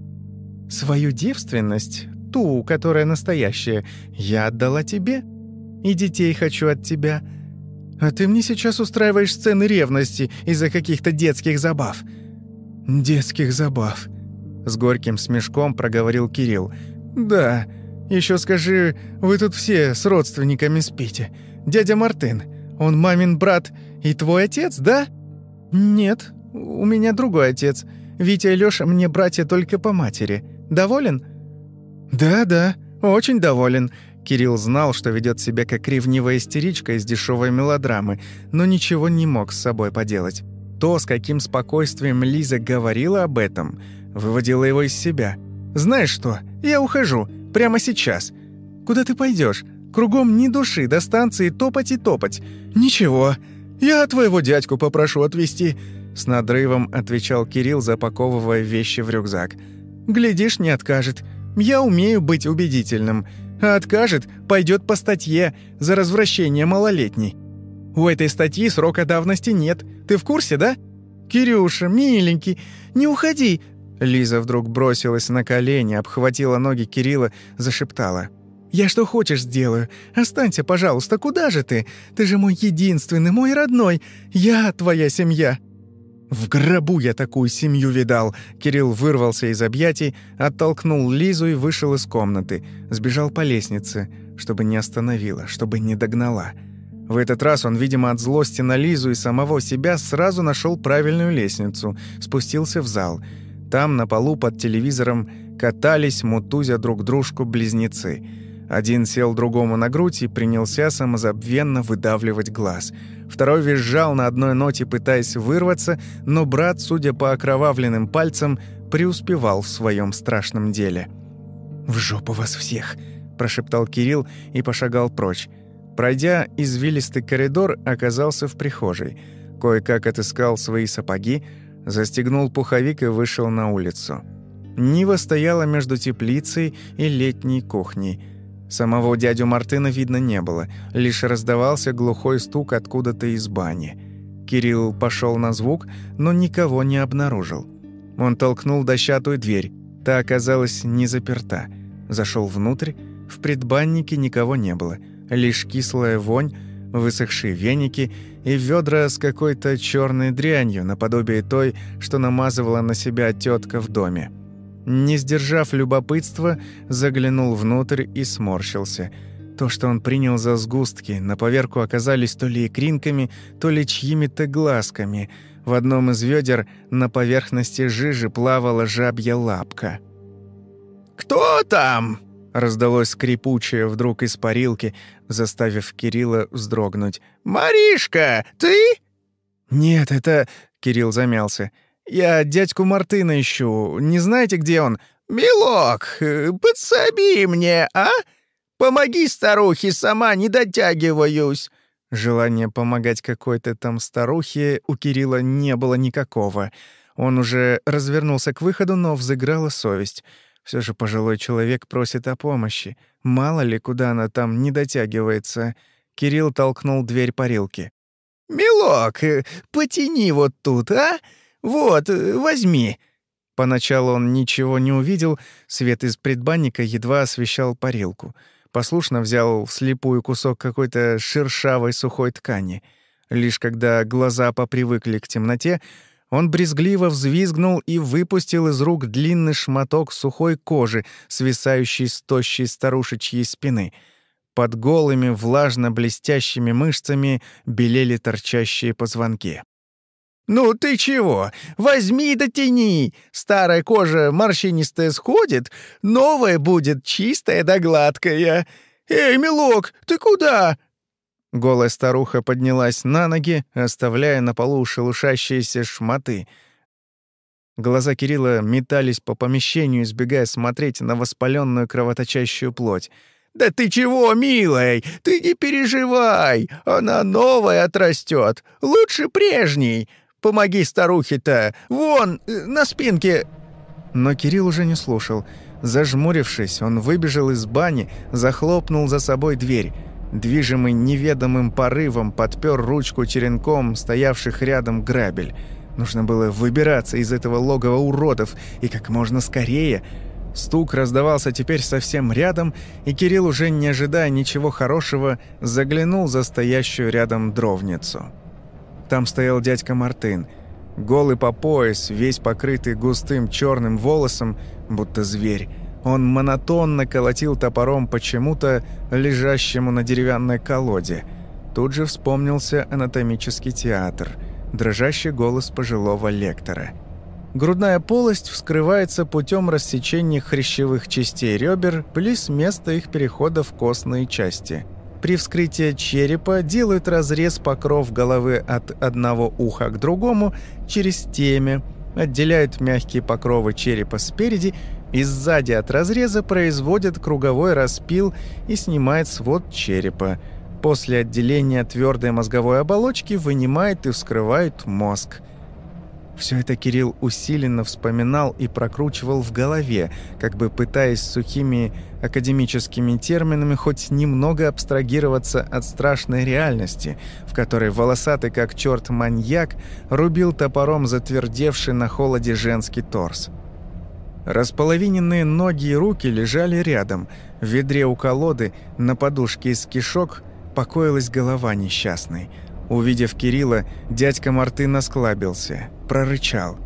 Speaker 1: «Свою девственность, ту, которая настоящая, я отдала тебе. И детей хочу от тебя. А ты мне сейчас устраиваешь сцены ревности из-за каких-то детских забав». «Детских забав», — с горьким смешком проговорил Кирилл. «Да, еще скажи, вы тут все с родственниками спите. Дядя Мартын, он мамин брат и твой отец, да?» «Нет, у меня другой отец. Витя и Лёша мне братья только по матери. Доволен?» «Да-да, очень доволен». Кирилл знал, что ведет себя как ревнивая истеричка из дешевой мелодрамы, но ничего не мог с собой поделать. То, с каким спокойствием Лиза говорила об этом, выводило его из себя. «Знаешь что, я ухожу. Прямо сейчас. Куда ты пойдешь? Кругом ни души, до станции топать и топать. Ничего, я твоего дядьку попрошу отвезти», — с надрывом отвечал Кирилл, запаковывая вещи в рюкзак. «Глядишь, не откажет. Я умею быть убедительным. А откажет, пойдет по статье за развращение малолетней. У этой статьи срока давности нет. Ты в курсе, да? Кирюша, миленький, не уходи!» Лиза вдруг бросилась на колени, обхватила ноги Кирилла, зашептала. «Я что хочешь сделаю. Останься, пожалуйста, куда же ты? Ты же мой единственный, мой родной. Я твоя семья». «В гробу я такую семью видал!» Кирилл вырвался из объятий, оттолкнул Лизу и вышел из комнаты. Сбежал по лестнице, чтобы не остановила, чтобы не догнала. В этот раз он, видимо, от злости на Лизу и самого себя сразу нашел правильную лестницу, спустился в зал. Там, на полу под телевизором, катались, мутузя друг дружку близнецы. Один сел другому на грудь и принялся самозабвенно выдавливать глаз. Второй визжал на одной ноте, пытаясь вырваться, но брат, судя по окровавленным пальцам, преуспевал в своем страшном деле. «В жопу вас всех!» – прошептал Кирилл и пошагал прочь. Пройдя извилистый коридор, оказался в прихожей. Кое-как отыскал свои сапоги, застегнул пуховик и вышел на улицу. Нива стояла между теплицей и летней кухней. Самого дядю Мартына видно не было, лишь раздавался глухой стук откуда-то из бани. Кирилл пошел на звук, но никого не обнаружил. Он толкнул дощатую дверь, та оказалась не заперта. Зашел внутрь, в предбаннике никого не было, лишь кислая вонь, высохшие веники и ведра с какой-то черной дрянью, наподобие той, что намазывала на себя тетка в доме. Не сдержав любопытства, заглянул внутрь и сморщился. То, что он принял за сгустки, на поверку оказались то ли икринками, то ли чьими-то глазками. В одном из ведер на поверхности жижи плавала жабья лапка.
Speaker 2: «Кто там?»
Speaker 1: — раздалось скрипучее вдруг из парилки, заставив Кирилла вздрогнуть.
Speaker 2: «Маришка, ты?»
Speaker 1: «Нет, это...» — Кирилл замялся. «Я дядьку Мартына ищу. Не знаете, где он?»
Speaker 2: «Милок, подсоби мне, а? Помоги старухе, сама не дотягиваюсь».
Speaker 1: Желания помогать какой-то там старухе у Кирилла не было никакого. Он уже развернулся к выходу, но взыграла совесть. Все же пожилой человек просит о помощи. Мало ли, куда она там не дотягивается. Кирилл толкнул дверь парилки.
Speaker 2: «Милок, потяни вот тут, а? Вот, возьми».
Speaker 1: Поначалу он ничего не увидел, свет из предбанника едва освещал парилку. Послушно взял вслепую кусок какой-то шершавой сухой ткани. Лишь когда глаза попривыкли к темноте, он брезгливо взвизгнул и выпустил из рук длинный шматок сухой кожи, свисающий с тощей старушечьей спины. Под голыми, влажно-блестящими мышцами белели торчащие позвонки.
Speaker 2: «Ну ты чего? Возьми да тяни! Старая кожа морщинистая сходит, новая будет чистая да гладкая. Эй, милок, ты куда?»
Speaker 1: Голая старуха поднялась на ноги, оставляя на полу шелушащиеся шматы. Глаза Кирилла метались по помещению, избегая смотреть на воспаленную кровоточащую плоть.
Speaker 2: «Да ты чего, милый? Ты не переживай, она новая отрастет, лучше прежней. Помоги старухе-то, вон, на спинке».
Speaker 1: Но Кирилл уже не слушал. Зажмурившись, он выбежал из бани, захлопнул за собой дверь. Движимый неведомым порывом подпер ручку черенком стоявших рядом грабель. Нужно было выбираться из этого логова уродов, и как можно скорее. Стук раздавался теперь совсем рядом, и Кирилл, уже не ожидая ничего хорошего, заглянул за стоящую рядом дровницу. Там стоял дядька Мартын, голый по пояс, весь покрытый густым черным волосом, будто зверь. Он монотонно колотил топором почему-то лежащему на деревянной колоде. Тут же вспомнился анатомический театр, дрожащий голос пожилого лектора. Грудная полость вскрывается путем рассечения хрящевых частей ребер, плюс место их перехода в костные части. При вскрытии черепа делают разрез покров головы от одного уха к другому через темя, отделяют мягкие покровы черепа спереди и сзади от разреза производят круговой распил и снимают свод черепа. После отделения твердой мозговой оболочки вынимают и вскрывают мозг. Все это Кирилл усиленно вспоминал и прокручивал в голове, как бы пытаясь сухими академическими терминами хоть немного абстрагироваться от страшной реальности, в которой волосатый как черт маньяк рубил топором затвердевший на холоде женский торс. Располовиненные ноги и руки лежали рядом. В ведре у колоды на подушке из кишок покоилась голова несчастной. Увидев Кирилла, дядька Мартын осклабился, прорычал.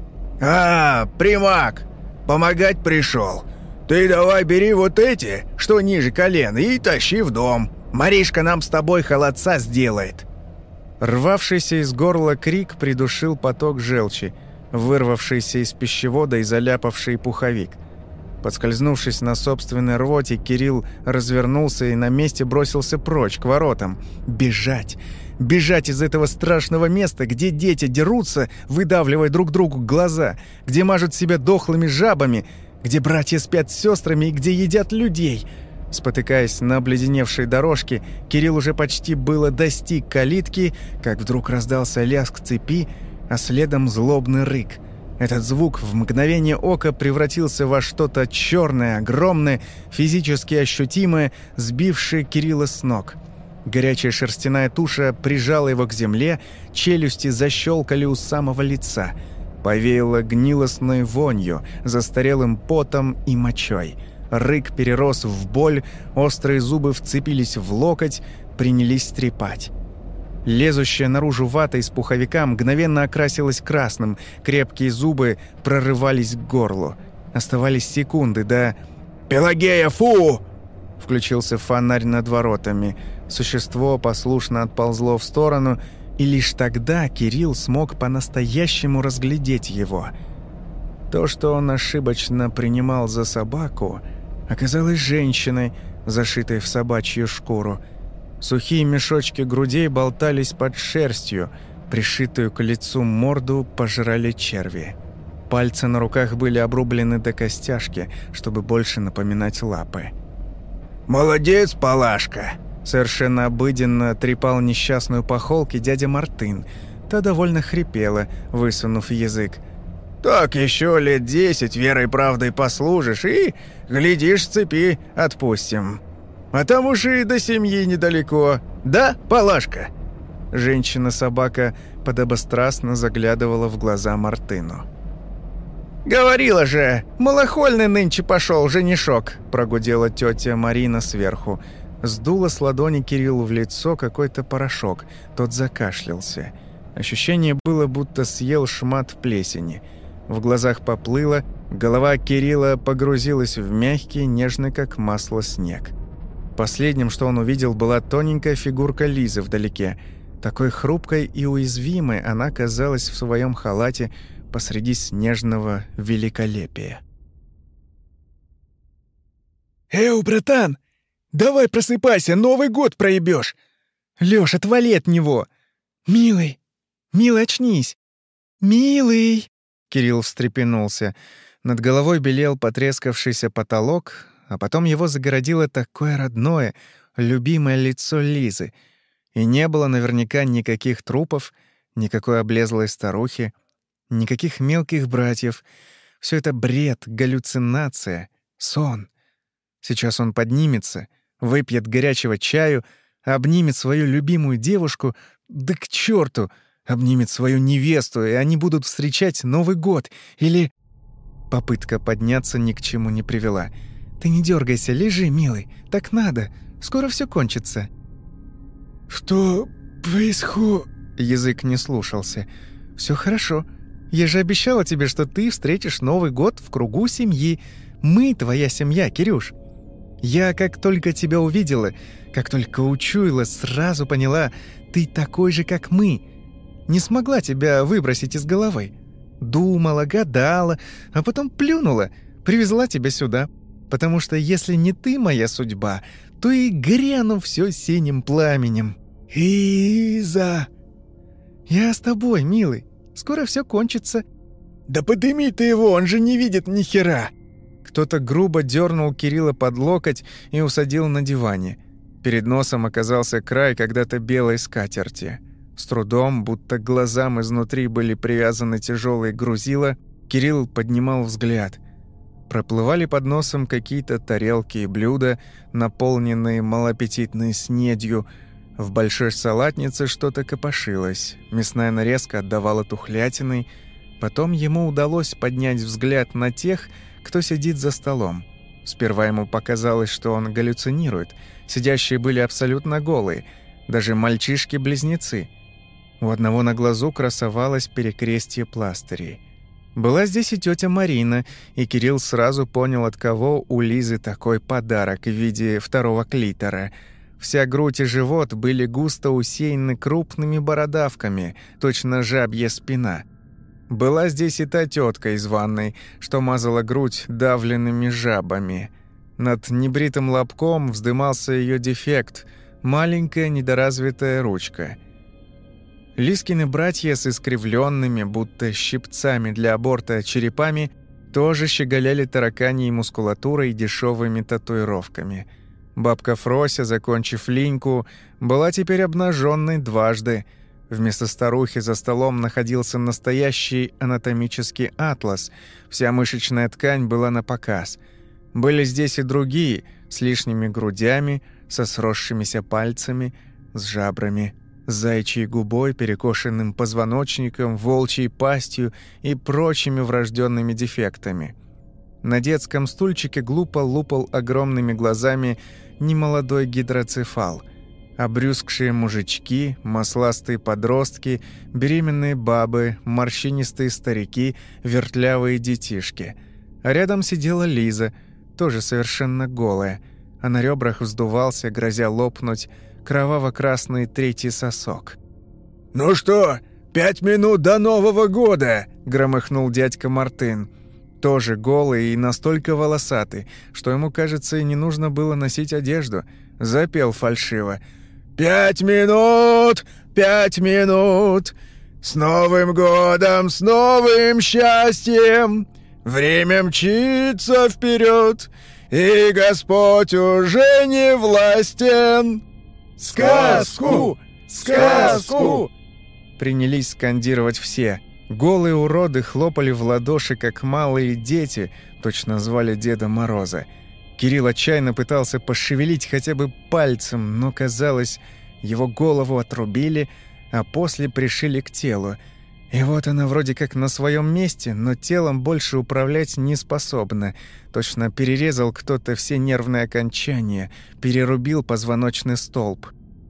Speaker 2: «А, примак! Помогать пришел. Ты давай бери вот эти, что ниже колена, и тащи в дом. Маришка нам с тобой холодца сделает».
Speaker 1: Рвавшийся из горла крик придушил поток желчи, вырвавшийся из пищевода и заляпавший пуховик. Подскользнувшись на собственной рвоте, Кирилл развернулся и на месте бросился прочь, к воротам. Бежать! Бежать из этого страшного места, где дети дерутся, выдавливая друг другу глаза, где мажут себя дохлыми жабами, где братья спят с сестрами и где едят людей. Спотыкаясь на обледеневшей дорожке, Кирилл уже почти было достиг калитки, как вдруг раздался лязг цепи, а следом злобный рык. Этот звук в мгновение ока превратился во что-то черное, огромное, физически ощутимое, сбившее Кирилла с ног. Горячая шерстяная туша прижала его к земле, челюсти защелкали у самого лица. Повеяло гнилостной вонью, застарелым потом и мочой. Рык перерос в боль, острые зубы вцепились в локоть, принялись трепать. Лезущая наружу вата из пуховика мгновенно окрасилась красным, крепкие зубы прорывались к горлу. Оставались секунды до... «Пелагея, фу!» Включился фонарь над воротами. Существо послушно отползло в сторону, и лишь тогда Кирилл смог по-настоящему разглядеть его. То, что он ошибочно принимал за собаку, оказалось женщиной, зашитой в собачью шкуру. Сухие мешочки грудей болтались под шерстью, пришитую к лицу морду пожрали черви. Пальцы на руках были обрублены до костяшки, чтобы больше напоминать лапы. «Молодец, Палашка!» Совершенно обыденно трепал несчастную по холке дядя Мартын. Та довольно хрипела, высунув язык. «Так еще лет десять верой и правдой послужишь, и, глядишь, с цепи отпустим. А там уж и до семьи недалеко. Да, Палашка?» Женщина-собака подобострастно заглядывала в глаза Мартыну. «Говорила же, малохольный нынче пошел женишок», – прогудела тетя Марина сверху. Сдула с ладони Кириллу в лицо какой-то порошок. Тот закашлялся. Ощущение было, будто съел шмат плесени. В глазах поплыло, голова Кирилла погрузилась в мягкий, нежный как масло снег. Последним, что он увидел, была тоненькая фигурка Лизы вдалеке. Такой хрупкой и уязвимой она казалась в своем халате посреди снежного великолепия. «Эу, братан! Давай просыпайся, Новый год проебёшь! Лёш, отвали от него! Милый! Милый, очнись! Милый!» Кирилл встрепенулся. Над головой белел потрескавшийся потолок, а потом его загородило такое родное, любимое лицо Лизы. И не было наверняка никаких трупов, никакой облезлой старухи, никаких мелких братьев. Всё это бред, галлюцинация, сон. Сейчас он поднимется, выпьет горячего чаю, обнимет свою любимую девушку, да к черту, обнимет свою невесту, и они будут встречать Новый год. Или... Попытка подняться ни к чему не привела. «Ты не дергайся, лежи, милый, так надо, скоро все кончится». «Что происходит?» Язык не слушался. «Все хорошо. Я же обещала тебе, что ты встретишь Новый год в кругу семьи. Мы твоя семья, Кирюш. Я как только тебя увидела, как только учуяла, сразу поняла, ты такой же, как мы. Не смогла тебя выбросить из головы. Думала, гадала, а потом плюнула, привезла тебя сюда. Потому что если не ты моя судьба, то и гряну все синим пламенем». «Иза!» «Я с тобой, милый. Скоро все кончится». «Да подыми ты его, он же не видит ни хера!» Кто-то грубо дернул Кирилла под локоть и усадил на диване. Перед носом оказался край когда-то белой скатерти. С трудом, будто к глазам изнутри были привязаны тяжелые грузила, Кирилл поднимал взгляд. Проплывали под носом какие-то тарелки и блюда, наполненные малоаппетитной снедью. В большой салатнице что-то копошилось. Мясная нарезка отдавала тухлятиной. Потом ему удалось поднять взгляд на тех, кто сидит за столом. Сперва ему показалось, что он галлюцинирует. Сидящие были абсолютно голые, даже мальчишки-близнецы. У одного на глазу красовалось перекрестие пластырей. Была здесь и тетя Марина, и Кирилл сразу понял, от кого у Лизы такой подарок в виде второго клитора. Вся грудь и живот были густо усеяны крупными бородавками, точно жабья спина. Была здесь и та тетка из ванной, что мазала грудь давленными жабами. Над небритым лобком вздымался ее дефект – маленькая недоразвитая ручка. Лискины братья с искривленными, будто щипцами для аборта, черепами тоже щеголяли тараканьей мускулатурой и дешевыми татуировками. Бабка Фрося, закончив линьку, была теперь обнаженной дважды. Вместо старухи за столом находился настоящий анатомический атлас. Вся мышечная ткань была напоказ. Были здесь и другие, с лишними грудями, со сросшимися пальцами, с жабрами, с заячьей губой, перекошенным позвоночником, волчьей пастью и прочими врожденными дефектами. На детском стульчике глупо лупал огромными глазами немолодой гидроцефал. Обрюзгшие мужички, масластые подростки, беременные бабы, морщинистые старики, вертлявые детишки. А рядом сидела Лиза, тоже совершенно голая, а на ребрах вздувался, грозя лопнуть, кроваво-красный третий сосок.
Speaker 2: «Ну что, пять минут до Нового года!» — громыхнул дядька Мартын. Тоже голый и настолько волосатый, что ему, кажется, и не нужно было носить одежду. Запел фальшиво. «Пять минут! Пять минут! С Новым годом, с новым счастьем! Время мчится вперед, и Господь уже не властен! Сказку! Сказку!» Принялись скандировать все. Голые уроды хлопали в ладоши, как малые дети, точно звали Деда Мороза. Кирилл отчаянно пытался пошевелить хотя бы пальцем, но, казалось, его голову отрубили, а после пришили к телу. И вот она вроде как на своем месте, но телом больше управлять не способна. Точно перерезал кто-то все нервные окончания, перерубил позвоночный столб.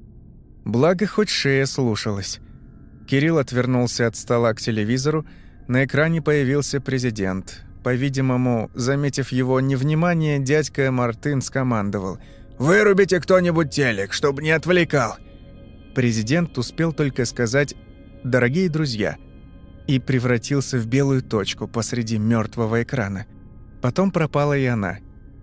Speaker 2: Благо, хоть шея слушалась. Кирилл отвернулся от стола к телевизору. На экране появился президент. По-видимому, заметив его невнимание, дядька Мартын скомандовал: «Вырубите кто-нибудь телек, чтобы не отвлекал!» Президент успел только сказать «дорогие друзья» и превратился в белую точку посреди мертвого экрана. Потом пропала и она.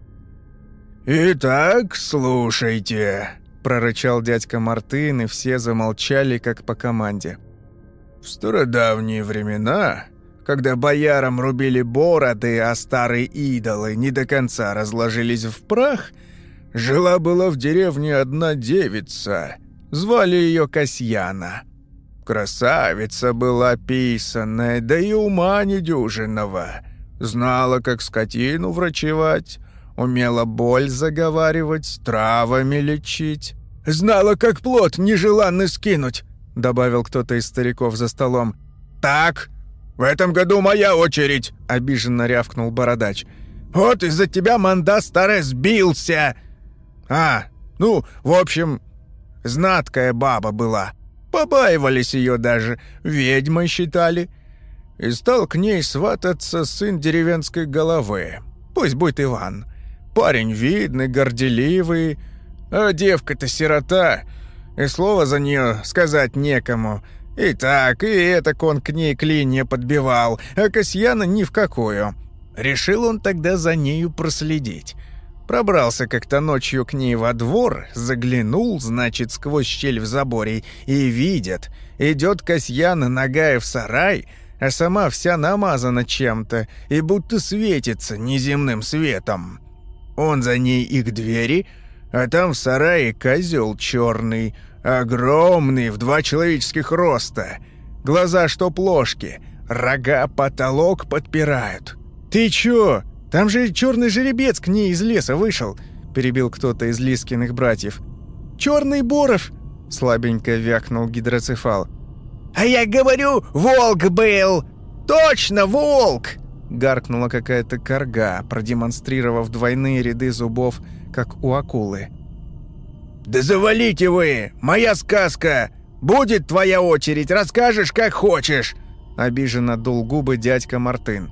Speaker 2: «Итак, слушайте», — прорычал дядька Мартын, и все замолчали, как по команде. «В стародавние времена, когда боярам рубили бороды, а старые идолы не до конца разложились в прах, жила-была в деревне одна девица, звали ее Касьяна. Красавица была писаная, да и ума недюжинного. Знала, как скотину врачевать, умела боль заговаривать, травами лечить. Знала, как плод нежеланный скинуть», — добавил кто-то из стариков за столом. «Так, в этом году моя очередь», — обиженно рявкнул бородач. «Вот из-за тебя манда старая сбился». «А, ну, в общем, знаткая баба была. Побаивались ее даже, ведьмой считали. И стал к ней свататься сын деревенской головы. Пусть будет Иван. Парень видный, горделивый, а девка-то сирота, и слова за нее сказать некому. И так, и этак он к ней клинья подбивал, а Касьяна ни в какую. Решил он тогда за нею проследить. Пробрался как-то ночью к ней во двор, заглянул, значит, сквозь щель в заборе, и видит, идет Касьяна нагая в сарай, а сама вся намазана чем-то и будто светится неземным светом. Он за ней и к двери, а там в сарае козел черный, огромный, в два человеческих роста, глаза что плошки, рога потолок подпирают. «Ты чё? Там же черный жеребец к ней из леса вышел», — перебил кто-то из Лискиных братьев. «Черный Боров!» — слабенько вякнул гидроцефал. «А я говорю, волк был! Точно волк!» — гаркнула какая-то карга, продемонстрировав двойные ряды зубов, как у акулы. «Да завалите вы! Моя сказка! Будет твоя очередь, расскажешь, как хочешь!» — обиженно дул губы дядька Мартын.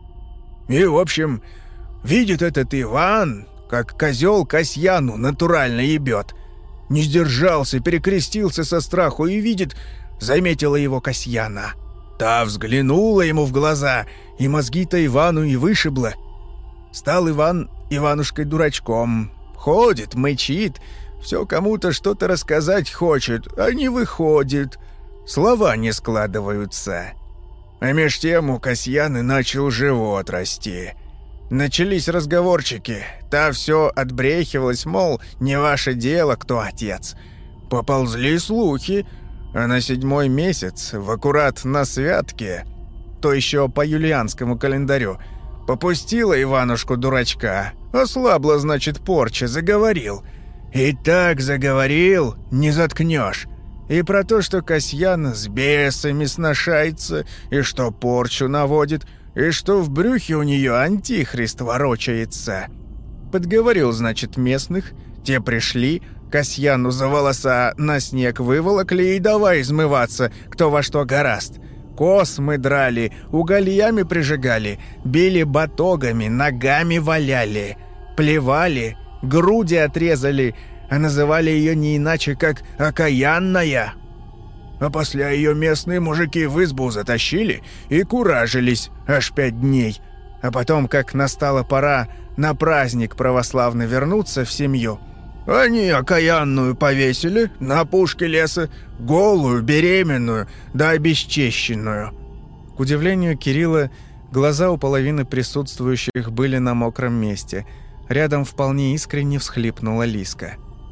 Speaker 2: И, в общем, видит этот Иван, как козел Касьяну натурально ебет. Не сдержался, перекрестился со страху и видит, заметила его Касьяна. Та взглянула ему в глаза, и мозги-то Ивану и вышибла. Стал Иван Иванушкой-дурачком. Ходит, мычит, все кому-то что-то рассказать хочет, а не выходит. Слова не складываются. А меж тем у Касьяны начал живот расти. Начались разговорчики. Та все отбрехивалась, мол, не ваше дело, кто отец. Поползли слухи, а на седьмой месяц, в аккурат на святке, то еще по юлианскому календарю, попустила Иванушку-дурачка. Ослабла, значит, порча, заговорил. И так заговорил, не заткнешь. И про то, что Касьян с бесами сношается, и что порчу наводит, и что в брюхе у нее антихрист ворочается. Подговорил, значит, местных, те пришли, Касьяну за волоса на снег выволокли и давай измываться, кто во что гораст. Кос мы драли, угольями прижигали, били батогами, ногами валяли, плевали, груди отрезали, а называли ее не иначе, как «окаянная». А после ее местные мужики в избу затащили и куражились аж пять дней. А потом, как настала пора на праздник православный вернуться в семью, они окаянную повесили на опушке леса, голую, беременную, да обесчещенную.
Speaker 1: К удивлению Кирилла, глаза у половины присутствующих были на мокром месте. Рядом вполне искренне всхлипнула Лиска.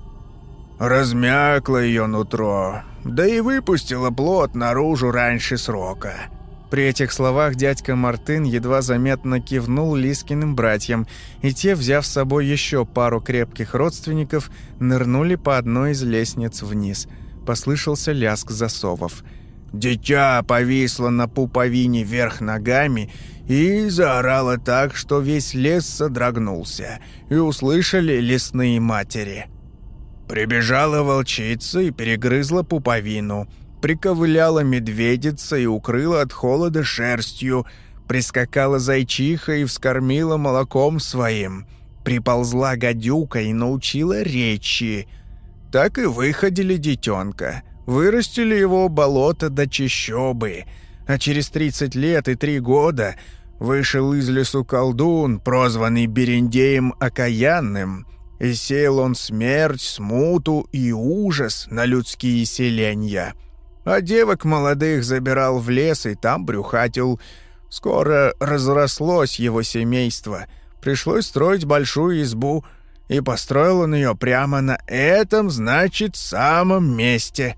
Speaker 2: Размякло ее нутро, да и выпустила плод наружу раньше срока.
Speaker 1: При этих словах дядька Мартын едва заметно кивнул Лискиным братьям, и те, взяв с собой еще пару крепких родственников, нырнули по одной из лестниц вниз. Послышался лязг засовов.
Speaker 2: Дитя повисло на пуповине вверх ногами и заорало так, что весь лес содрогнулся, и услышали лесные матери. Прибежала волчица и перегрызла пуповину. Приковыляла медведица и укрыла от холода шерстью. Прискакала зайчиха и вскормила молоком своим. Приползла гадюка и научила речи. Так и выходили детенка. Вырастили его болото до чащобы. А через тридцать лет и три года вышел из лесу колдун, прозванный Берендеем Окаянным. И сеял он смерть, смуту и ужас на людские селенья. А девок молодых забирал в лес и там брюхатил. Скоро разрослось его семейство. Пришлось строить большую избу, и построил он ее прямо на этом, значит, самом месте.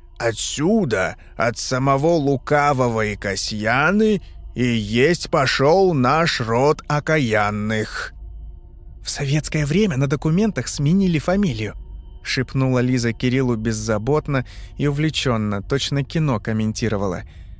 Speaker 2: Отсюда, от самого Лукавого и Касьяны, и есть пошел наш род окаянных».
Speaker 1: «В советское время на документах сменили фамилию», — шепнула Лиза Кириллу беззаботно и увлеченно, точно кино комментировала.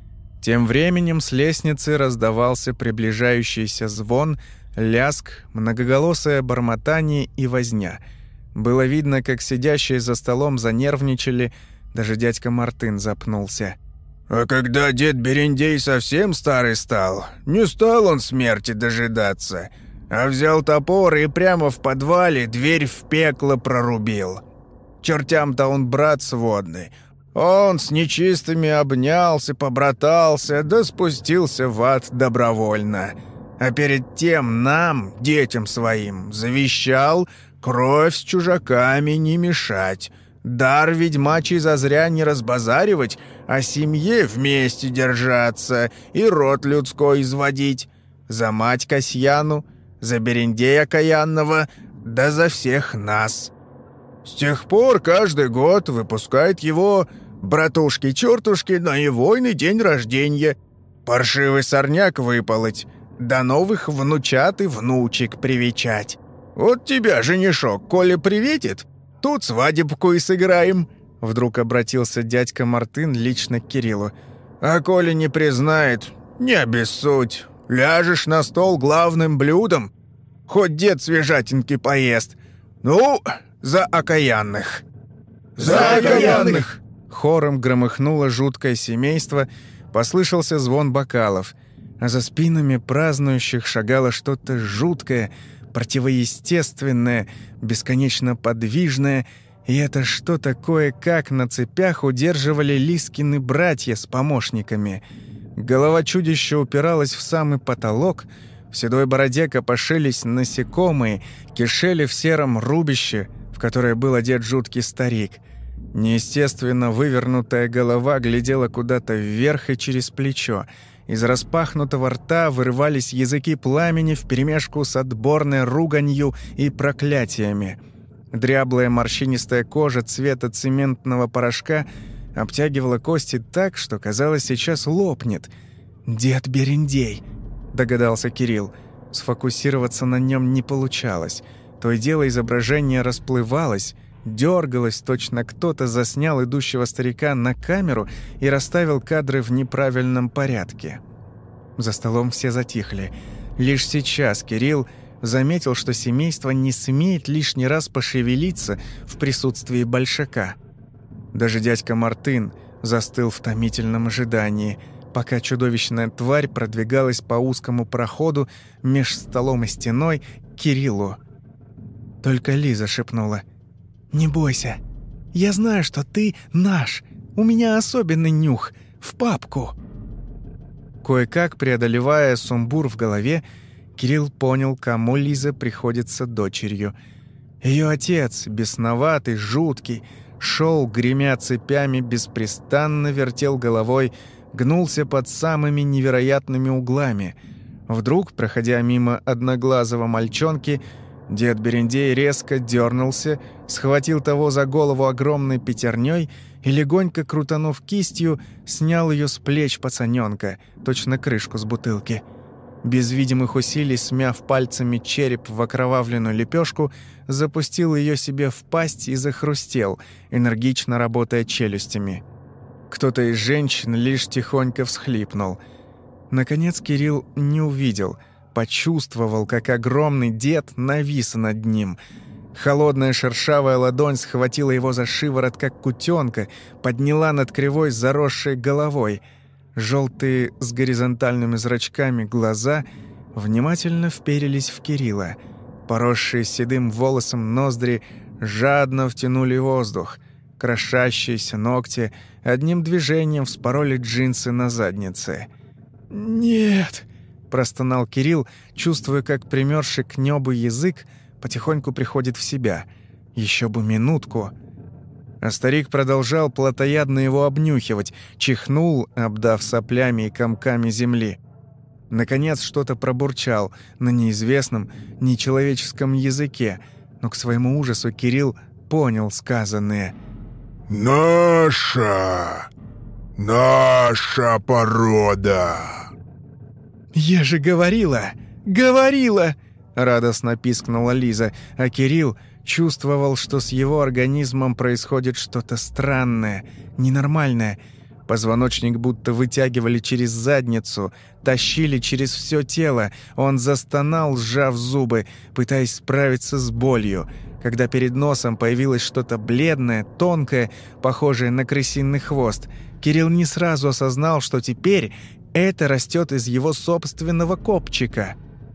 Speaker 1: Тем временем с лестницы раздавался приближающийся звон, лязг, многоголосое бормотание и возня. Было видно, как сидящие за столом занервничали, даже дядька Мартын запнулся.
Speaker 2: «А когда дед Берендей совсем старый стал, не стал он смерти дожидаться, а взял топор и прямо в подвале дверь в пекло прорубил. Чертям-то он брат сводный. Он с нечистыми обнялся, побратался, да спустился в ад добровольно. А перед тем нам, детям своим, завещал кровь с чужаками не мешать, дар ведьмачий зазря не разбазаривать, а семье вместе держаться и род людской изводить. За мать Касьяну, за Берендея Окаянного, да за всех нас. С тех пор каждый год выпускает его братушки-чертушки на егойный день рождения. Паршивый сорняк выполоть, да новых внучат и внучек привечать. Вот тебя, женишок, коли приветит, тут свадебку и сыграем». Вдруг обратился дядька Мартын лично к Кириллу. «А коли не признает, не обессудь. Ляжешь на стол главным блюдом, хоть дед свежатинки поест. Ну, за окаянных».
Speaker 1: «За окаянных!» Хором громыхнуло жуткое семейство, послышался звон бокалов, а за спинами празднующих шагало что-то жуткое, противоестественное, бесконечно подвижное, и это что-то кое-как на цепях удерживали Лискины братья с помощниками. Голова чудища упиралась в самый потолок, в седой бороде копошились насекомые, кишели в сером рубище, в которое был одет жуткий старик. Неестественно вывернутая голова глядела куда-то вверх и через плечо. Из распахнутого рта вырывались языки пламени вперемешку с отборной руганью и проклятиями. Дряблая морщинистая кожа цвета цементного порошка обтягивала кости так, что, казалось, сейчас лопнет. «Дед Берендей», — догадался Кирилл. Сфокусироваться на нем не получалось. То и дело изображение расплывалось, дергалось, точно кто-то заснял идущего старика на камеру и расставил кадры в неправильном порядке. За столом все затихли. Лишь сейчас Кирилл заметил, что семейство не смеет лишний раз пошевелиться в присутствии большака. Даже дядька Мартын застыл в томительном ожидании, пока чудовищная тварь продвигалась по узкому проходу меж столом и стеной к Кириллу. Только Лиза шепнула: «Не бойся, я знаю, что ты наш, у меня особенный нюх, в папку». Кое-как, преодолевая сумбур в голове, Кирилл понял, кому Лиза приходится дочерью. Ее отец, бесноватый, жуткий, шел, гремя цепями, беспрестанно вертел головой, гнулся под самыми невероятными углами. Вдруг, проходя мимо одноглазого мальчонки, дед Берендей резко дернулся, схватил того за голову огромной пятерней и, легонько крутанув кистью, снял ее с плеч пацаненка, точно крышку с бутылки. Без видимых усилий, смяв пальцами череп в окровавленную лепешку, запустил ее себе в пасть и захрустел, энергично работая челюстями. Кто-то из женщин лишь тихонько всхлипнул. Наконец Кирилл не увидел, почувствовал, как огромный дед навис над ним. Холодная шершавая ладонь схватила его за шиворот, как кутенка, подняла над кривой заросшей головой. Желтые с горизонтальными зрачками глаза внимательно вперились в Кирилла. Поросшие седым волосом ноздри жадно втянули воздух. Крошащиеся ногти одним движением вспороли джинсы на заднице. «Нет!» – простонал Кирилл, чувствуя, как примерзший к небу язык потихоньку приходит в себя. Еще бы минутку. А старик продолжал плотоядно его обнюхивать, чихнул, обдав соплями и комками земли. Наконец что-то пробурчал на неизвестном, нечеловеческом языке, но к своему ужасу Кирилл понял сказанное.
Speaker 2: «Наша! Наша порода!»
Speaker 1: «Я же говорила! Говорила!» — радостно пискнула Лиза, а Кирилл чувствовал, что с его организмом происходит что-то странное, ненормальное. Позвоночник будто вытягивали через задницу, тащили через все тело. Он застонал, сжав зубы, пытаясь справиться с болью. Когда перед носом появилось что-то бледное, тонкое, похожее на крысиный хвост, Кирилл не сразу осознал, что теперь это растет из его собственного копчика.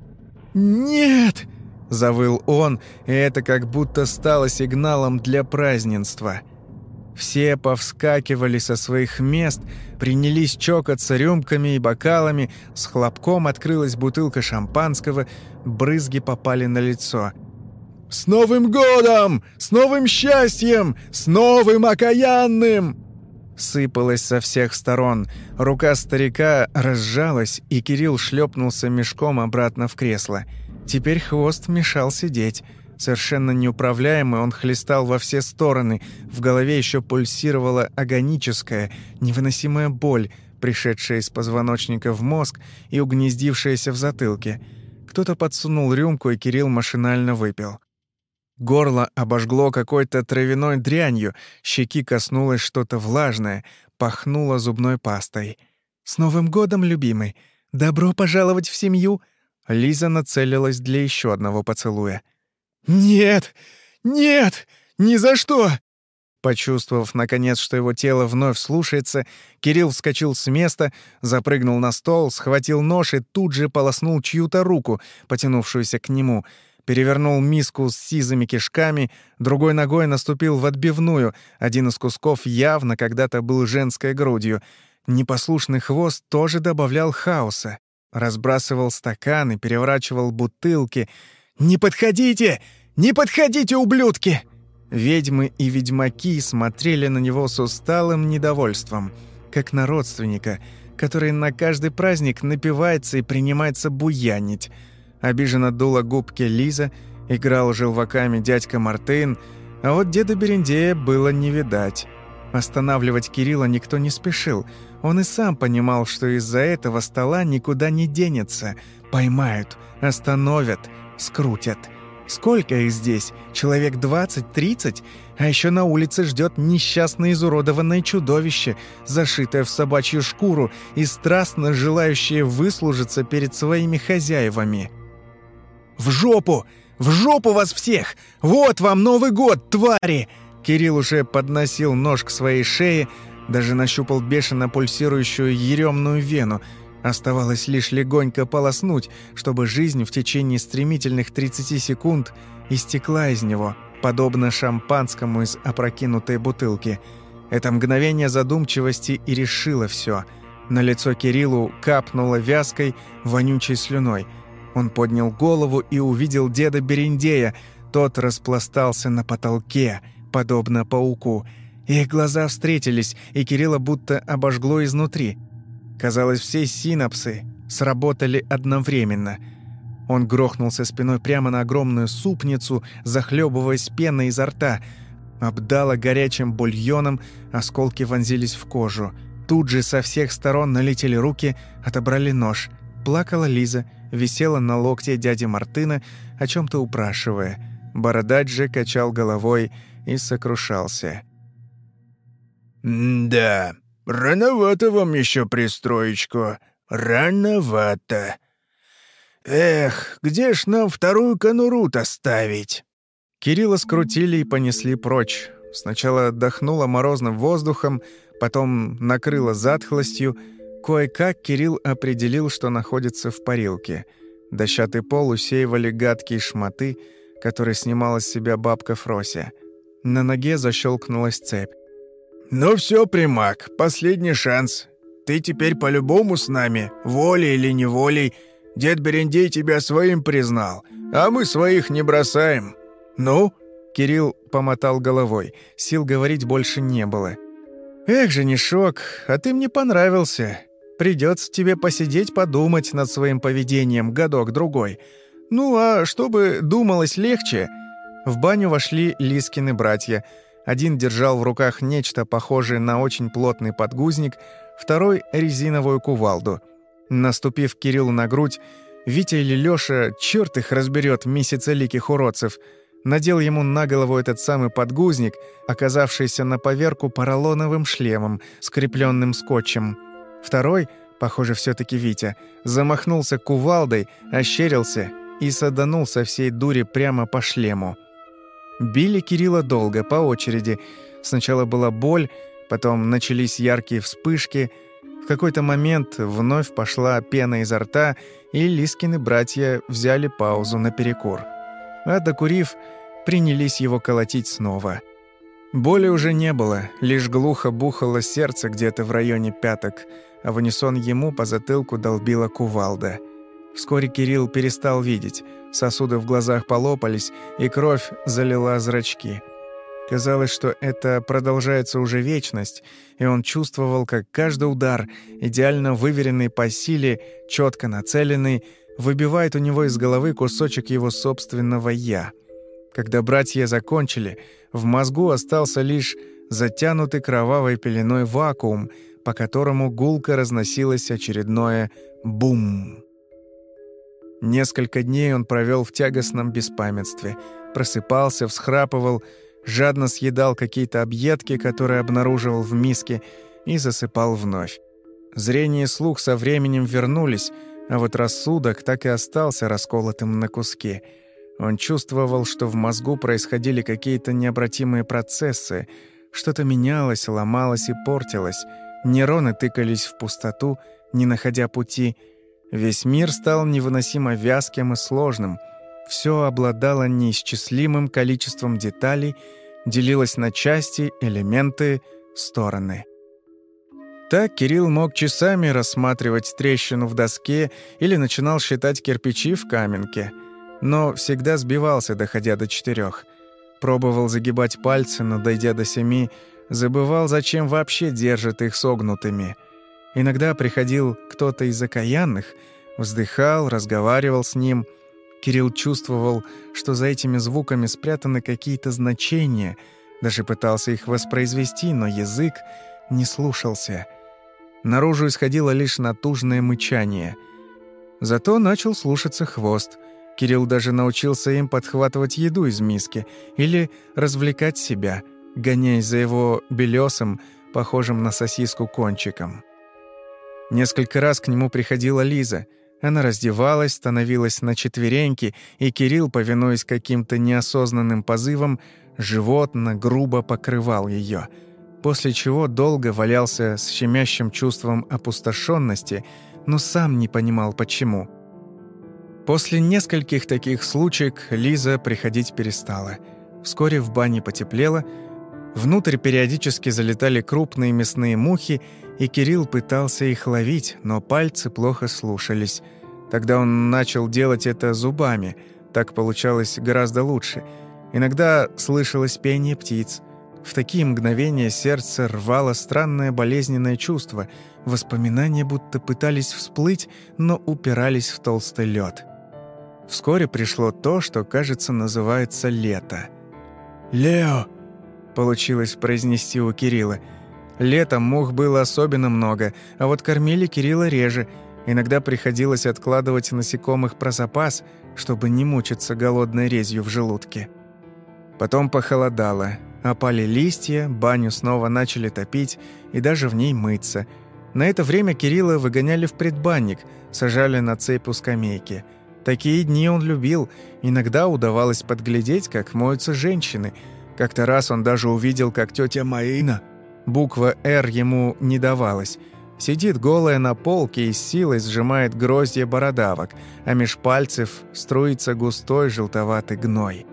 Speaker 1: «Нет!» – завыл он, и это как будто стало сигналом для празднества. Все повскакивали со своих мест, принялись чокаться рюмками и бокалами, с хлопком открылась бутылка шампанского, брызги попали на лицо. «С Новым годом! С новым счастьем! С новым окаянным!» Сыпалось со всех сторон. Рука старика разжалась, и Кирилл шлепнулся мешком обратно в кресло. Теперь хвост мешал сидеть. Совершенно неуправляемый, он хлестал во все стороны. В голове еще пульсировала агоническая, невыносимая боль, пришедшая из позвоночника в мозг и угнездившаяся в затылке. Кто-то подсунул рюмку, и Кирилл машинально выпил. Горло обожгло какой-то травяной дрянью, щеки коснулось что-то влажное, пахнуло зубной пастой. «С Новым годом, любимый! Добро пожаловать в семью!» Лиза нацелилась для еще одного поцелуя. «Нет! Нет! Ни за что!» Почувствовав, наконец, что его тело вновь слушается, Кирилл вскочил с места, запрыгнул на стол, схватил нож и тут же полоснул чью-то руку, потянувшуюся к нему, перевернул миску с сизыми кишками, другой ногой наступил в отбивную, один из кусков явно когда-то был женской грудью. Непослушный хвост тоже добавлял хаоса. Разбрасывал стаканы, переворачивал бутылки. «Не подходите! Не подходите, ублюдки!» Ведьмы и ведьмаки смотрели на него с усталым недовольством, как на родственника, который на каждый праздник напивается и принимается буянить. Обиженно дула губки Лиза, играл желваками дядька Мартын, а вот деда Берендея было не видать. Останавливать Кирилла никто не спешил. Он и сам понимал, что из-за этого стола никуда не денется. Поймают, остановят, скрутят. Сколько их здесь? Человек двадцать-тридцать? А еще на улице ждет несчастное изуродованное чудовище, зашитое в собачью шкуру и страстно желающее выслужиться перед своими хозяевами. «В жопу! В жопу вас всех! Вот вам Новый год, твари!» Кирилл уже подносил нож к своей шее, даже нащупал бешено пульсирующую еремную вену. Оставалось лишь легонько полоснуть, чтобы жизнь в течение стремительных тридцати секунд истекла из него, подобно шампанскому из опрокинутой бутылки. Это мгновение задумчивости и решило все. На лицо Кириллу капнуло вязкой, вонючей слюной. Он поднял голову и увидел деда Берендея. Тот распластался на потолке, подобно пауку. Их глаза встретились, и Кирилла будто обожгло изнутри. Казалось, все синапсы сработали одновременно. Он грохнулся спиной прямо на огромную супницу, захлебываясь пеной изо рта. Обдало горячим бульоном, осколки вонзились в кожу. Тут же со всех сторон налетели руки, отобрали нож. Плакала Лиза, висела на локте дяди Мартына, о чем-то упрашивая. Бородач же качал головой и сокрушался.
Speaker 2: «Да, рановато вам еще пристроечку, рановато. Эх, где ж нам вторую конуру-то ставить?»
Speaker 1: Кирилла скрутили и понесли прочь. Сначала отдохнуло морозным воздухом, потом накрыло затхлостью. Кое-как Кирилл определил, что находится в парилке. Дощатый пол усеивали гадкие шматы, которые снимала с себя бабка Фрося. На ноге защелкнулась цепь.
Speaker 2: «Ну все, примак, последний шанс. Ты теперь по-любому с нами, волей или неволей. Дед Берендей тебя своим признал, а мы своих не бросаем. Ну?»
Speaker 1: Кирилл помотал головой. Сил говорить больше не было. «Эх, женишок, а ты мне понравился. Придется тебе посидеть, подумать над своим поведением годок-другой. Ну, а чтобы думалось легче...» В баню вошли Лизкины братья. Один держал в руках нечто похожее на очень плотный подгузник, второй — резиновую кувалду. Наступив Кириллу на грудь, Витя или Лёша, чёрт их разберёт, месяцеликих уродцев, надел ему на голову этот самый подгузник, оказавшийся на поверку поролоновым шлемом, скреплённым скотчем. Второй, похоже, всё-таки Витя, замахнулся кувалдой, ощерился и саданул со всей дури прямо по шлему. Били Кирилла долго, по очереди. Сначала была боль, потом начались яркие вспышки. В какой-то момент вновь пошла пена изо рта, и Лизкины братья взяли паузу на перекур. А докурив, принялись его колотить снова. Боли уже не было, лишь глухо бухало сердце где-то в районе пяток, а в унисон ему по затылку долбила кувалда. Вскоре Кирилл перестал видеть, сосуды в глазах полопались, и кровь залила зрачки. Казалось, что это продолжается уже вечность, и он чувствовал, как каждый удар, идеально выверенный по силе, четко нацеленный, выбивает у него из головы кусочек его собственного «я». Когда братья закончили, в мозгу остался лишь затянутый кровавой пеленой вакуум, по которому гулко разносилось очередное «бум». Несколько дней он провел в тягостном беспамятстве. Просыпался, всхрапывал, жадно съедал какие-то объедки, которые обнаруживал в миске, и засыпал вновь. Зрение и слух со временем вернулись, а вот рассудок так и остался расколотым на куски. Он чувствовал, что в мозгу происходили какие-то необратимые процессы, что-то менялось, ломалось и портилось. Нейроны тыкались в пустоту, не находя пути. Весь мир стал невыносимо вязким и сложным. Все обладало неисчислимым количеством деталей, делилось на части, элементы, стороны. Так Кирилл мог часами рассматривать трещину в доске или начинал считать кирпичи в каменке, но всегда сбивался, доходя до четырех. Пробовал загибать пальцы, но, дойдя до семи, забывал, зачем вообще держит их согнутыми. Иногда приходил кто-то из окаянных, вздыхал, разговаривал с ним. Кирилл чувствовал, что за этими звуками спрятаны какие-то значения, даже пытался их воспроизвести, но язык не слушался. Наружу исходило лишь натужное мычание. Зато начал слушаться хвост. Кирилл даже научился им подхватывать еду из миски или развлекать себя, гоняясь за его белесым, похожим на сосиску кончиком. Несколько раз к нему приходила Лиза. Она раздевалась, становилась на четвереньки, и Кирилл, повинуясь каким-то неосознанным позывам, животно, грубо покрывал ее, после чего долго валялся с щемящим чувством опустошенности, но сам не понимал, почему. После нескольких таких случаев Лиза приходить перестала. Вскоре в бане потеплело, внутрь периодически залетали крупные мясные мухи, и Кирилл пытался их ловить, но пальцы плохо слушались. Тогда он начал делать это зубами, так получалось гораздо лучше. Иногда слышалось пение птиц. В такие мгновения сердце рвало странное болезненное чувство, воспоминания будто пытались всплыть, но упирались в толстый лед. Вскоре пришло то, что, кажется, называется лето. «Лео!» — получилось произнести у Кирилла. Летом мух было особенно много, а вот кормили Кирилла реже. Иногда приходилось откладывать насекомых про запас, чтобы не мучиться голодной резью в желудке. Потом похолодало. Опали листья, баню снова начали топить и даже в ней мыться. На это время Кирилла выгоняли в предбанник, сажали на цепь у скамейки. Такие дни он любил. Иногда удавалось подглядеть, как моются женщины. Как-то раз он даже увидел, как тетя Маина, буква «Р» ему не давалась, сидит голая на полке и с силой сжимает гроздья бородавок, а меж пальцев струится густой желтоватый гной.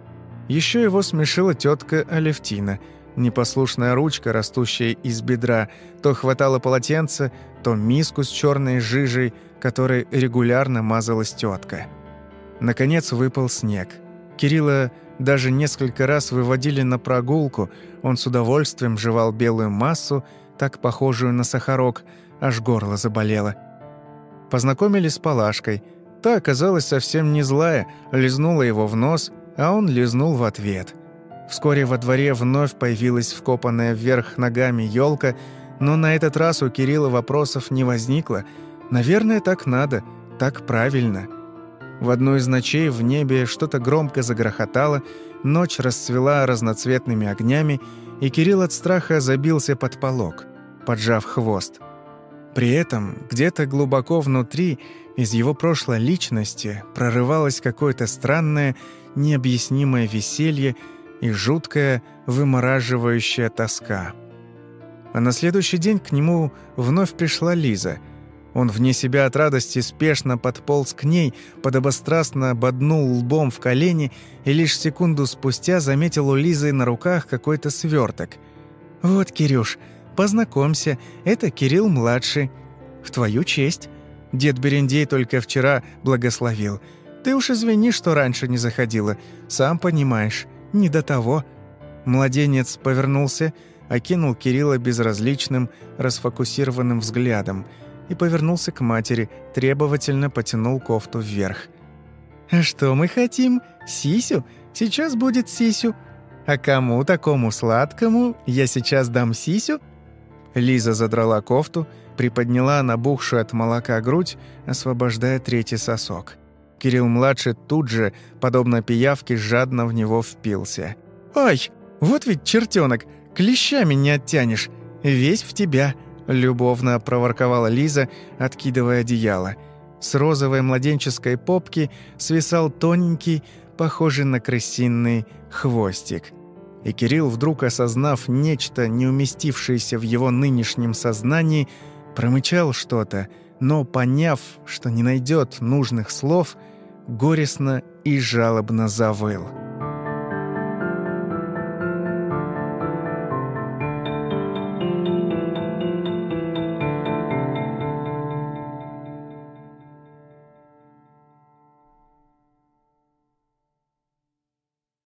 Speaker 1: Еще его смешила тетка Алевтина. Непослушная ручка, растущая из бедра, то хватала полотенце, то миску с черной жижей, которой регулярно мазалась тетка. Наконец выпал снег. Кирилла даже несколько раз выводили на прогулку, он с удовольствием жевал белую массу, так похожую на сахарок, аж горло заболело. Познакомились с Палашкой. Та оказалась совсем не злая, лизнула его в нос, а он лизнул в ответ. Вскоре во дворе вновь появилась вкопанная вверх ногами елка, но на этот раз у Кирилла вопросов не возникло. Наверное, так надо, так правильно. В одну из ночей в небе что-то громко загрохотало, ночь расцвела разноцветными огнями, и Кирилл от страха забился под полог, поджав хвост. При этом где-то глубоко внутри из его прошлой личности прорывалось какое-то странное, необъяснимое веселье и жуткая, вымораживающая тоска. А на следующий день к нему вновь пришла Лиза. Он вне себя от радости спешно подполз к ней, подобострастно боднул лбом в колени и лишь секунду спустя заметил у Лизы на руках какой-то сверток. «Вот, Кирюш, познакомься, это Кирилл-младший. В твою честь. Дед Берендей только вчера благословил. Ты уж извини, что раньше не заходила. Сам понимаешь, не до того». Младенец повернулся, окинул Кирилла безразличным, расфокусированным взглядом и повернулся к матери, требовательно потянул кофту вверх. «А что мы хотим? Сисю? Сейчас будет сисю. А кому такому сладкому я сейчас дам сисю?» Лиза задрала кофту, приподняла набухшую от молока грудь, освобождая третий сосок. Кирилл-младший тут же, подобно пиявке, жадно в него впился. «Ой, вот ведь чертенок, клещами не оттянешь, весь в тебя!» Любовно проворковала Лиза, откидывая одеяло. С розовой младенческой попки свисал тоненький, похожий на крысиный, хвостик. И Кирилл, вдруг осознав нечто, не уместившееся в его нынешнем сознании, промычал что-то, но, поняв, что не найдет нужных слов, горестно и жалобно завыл.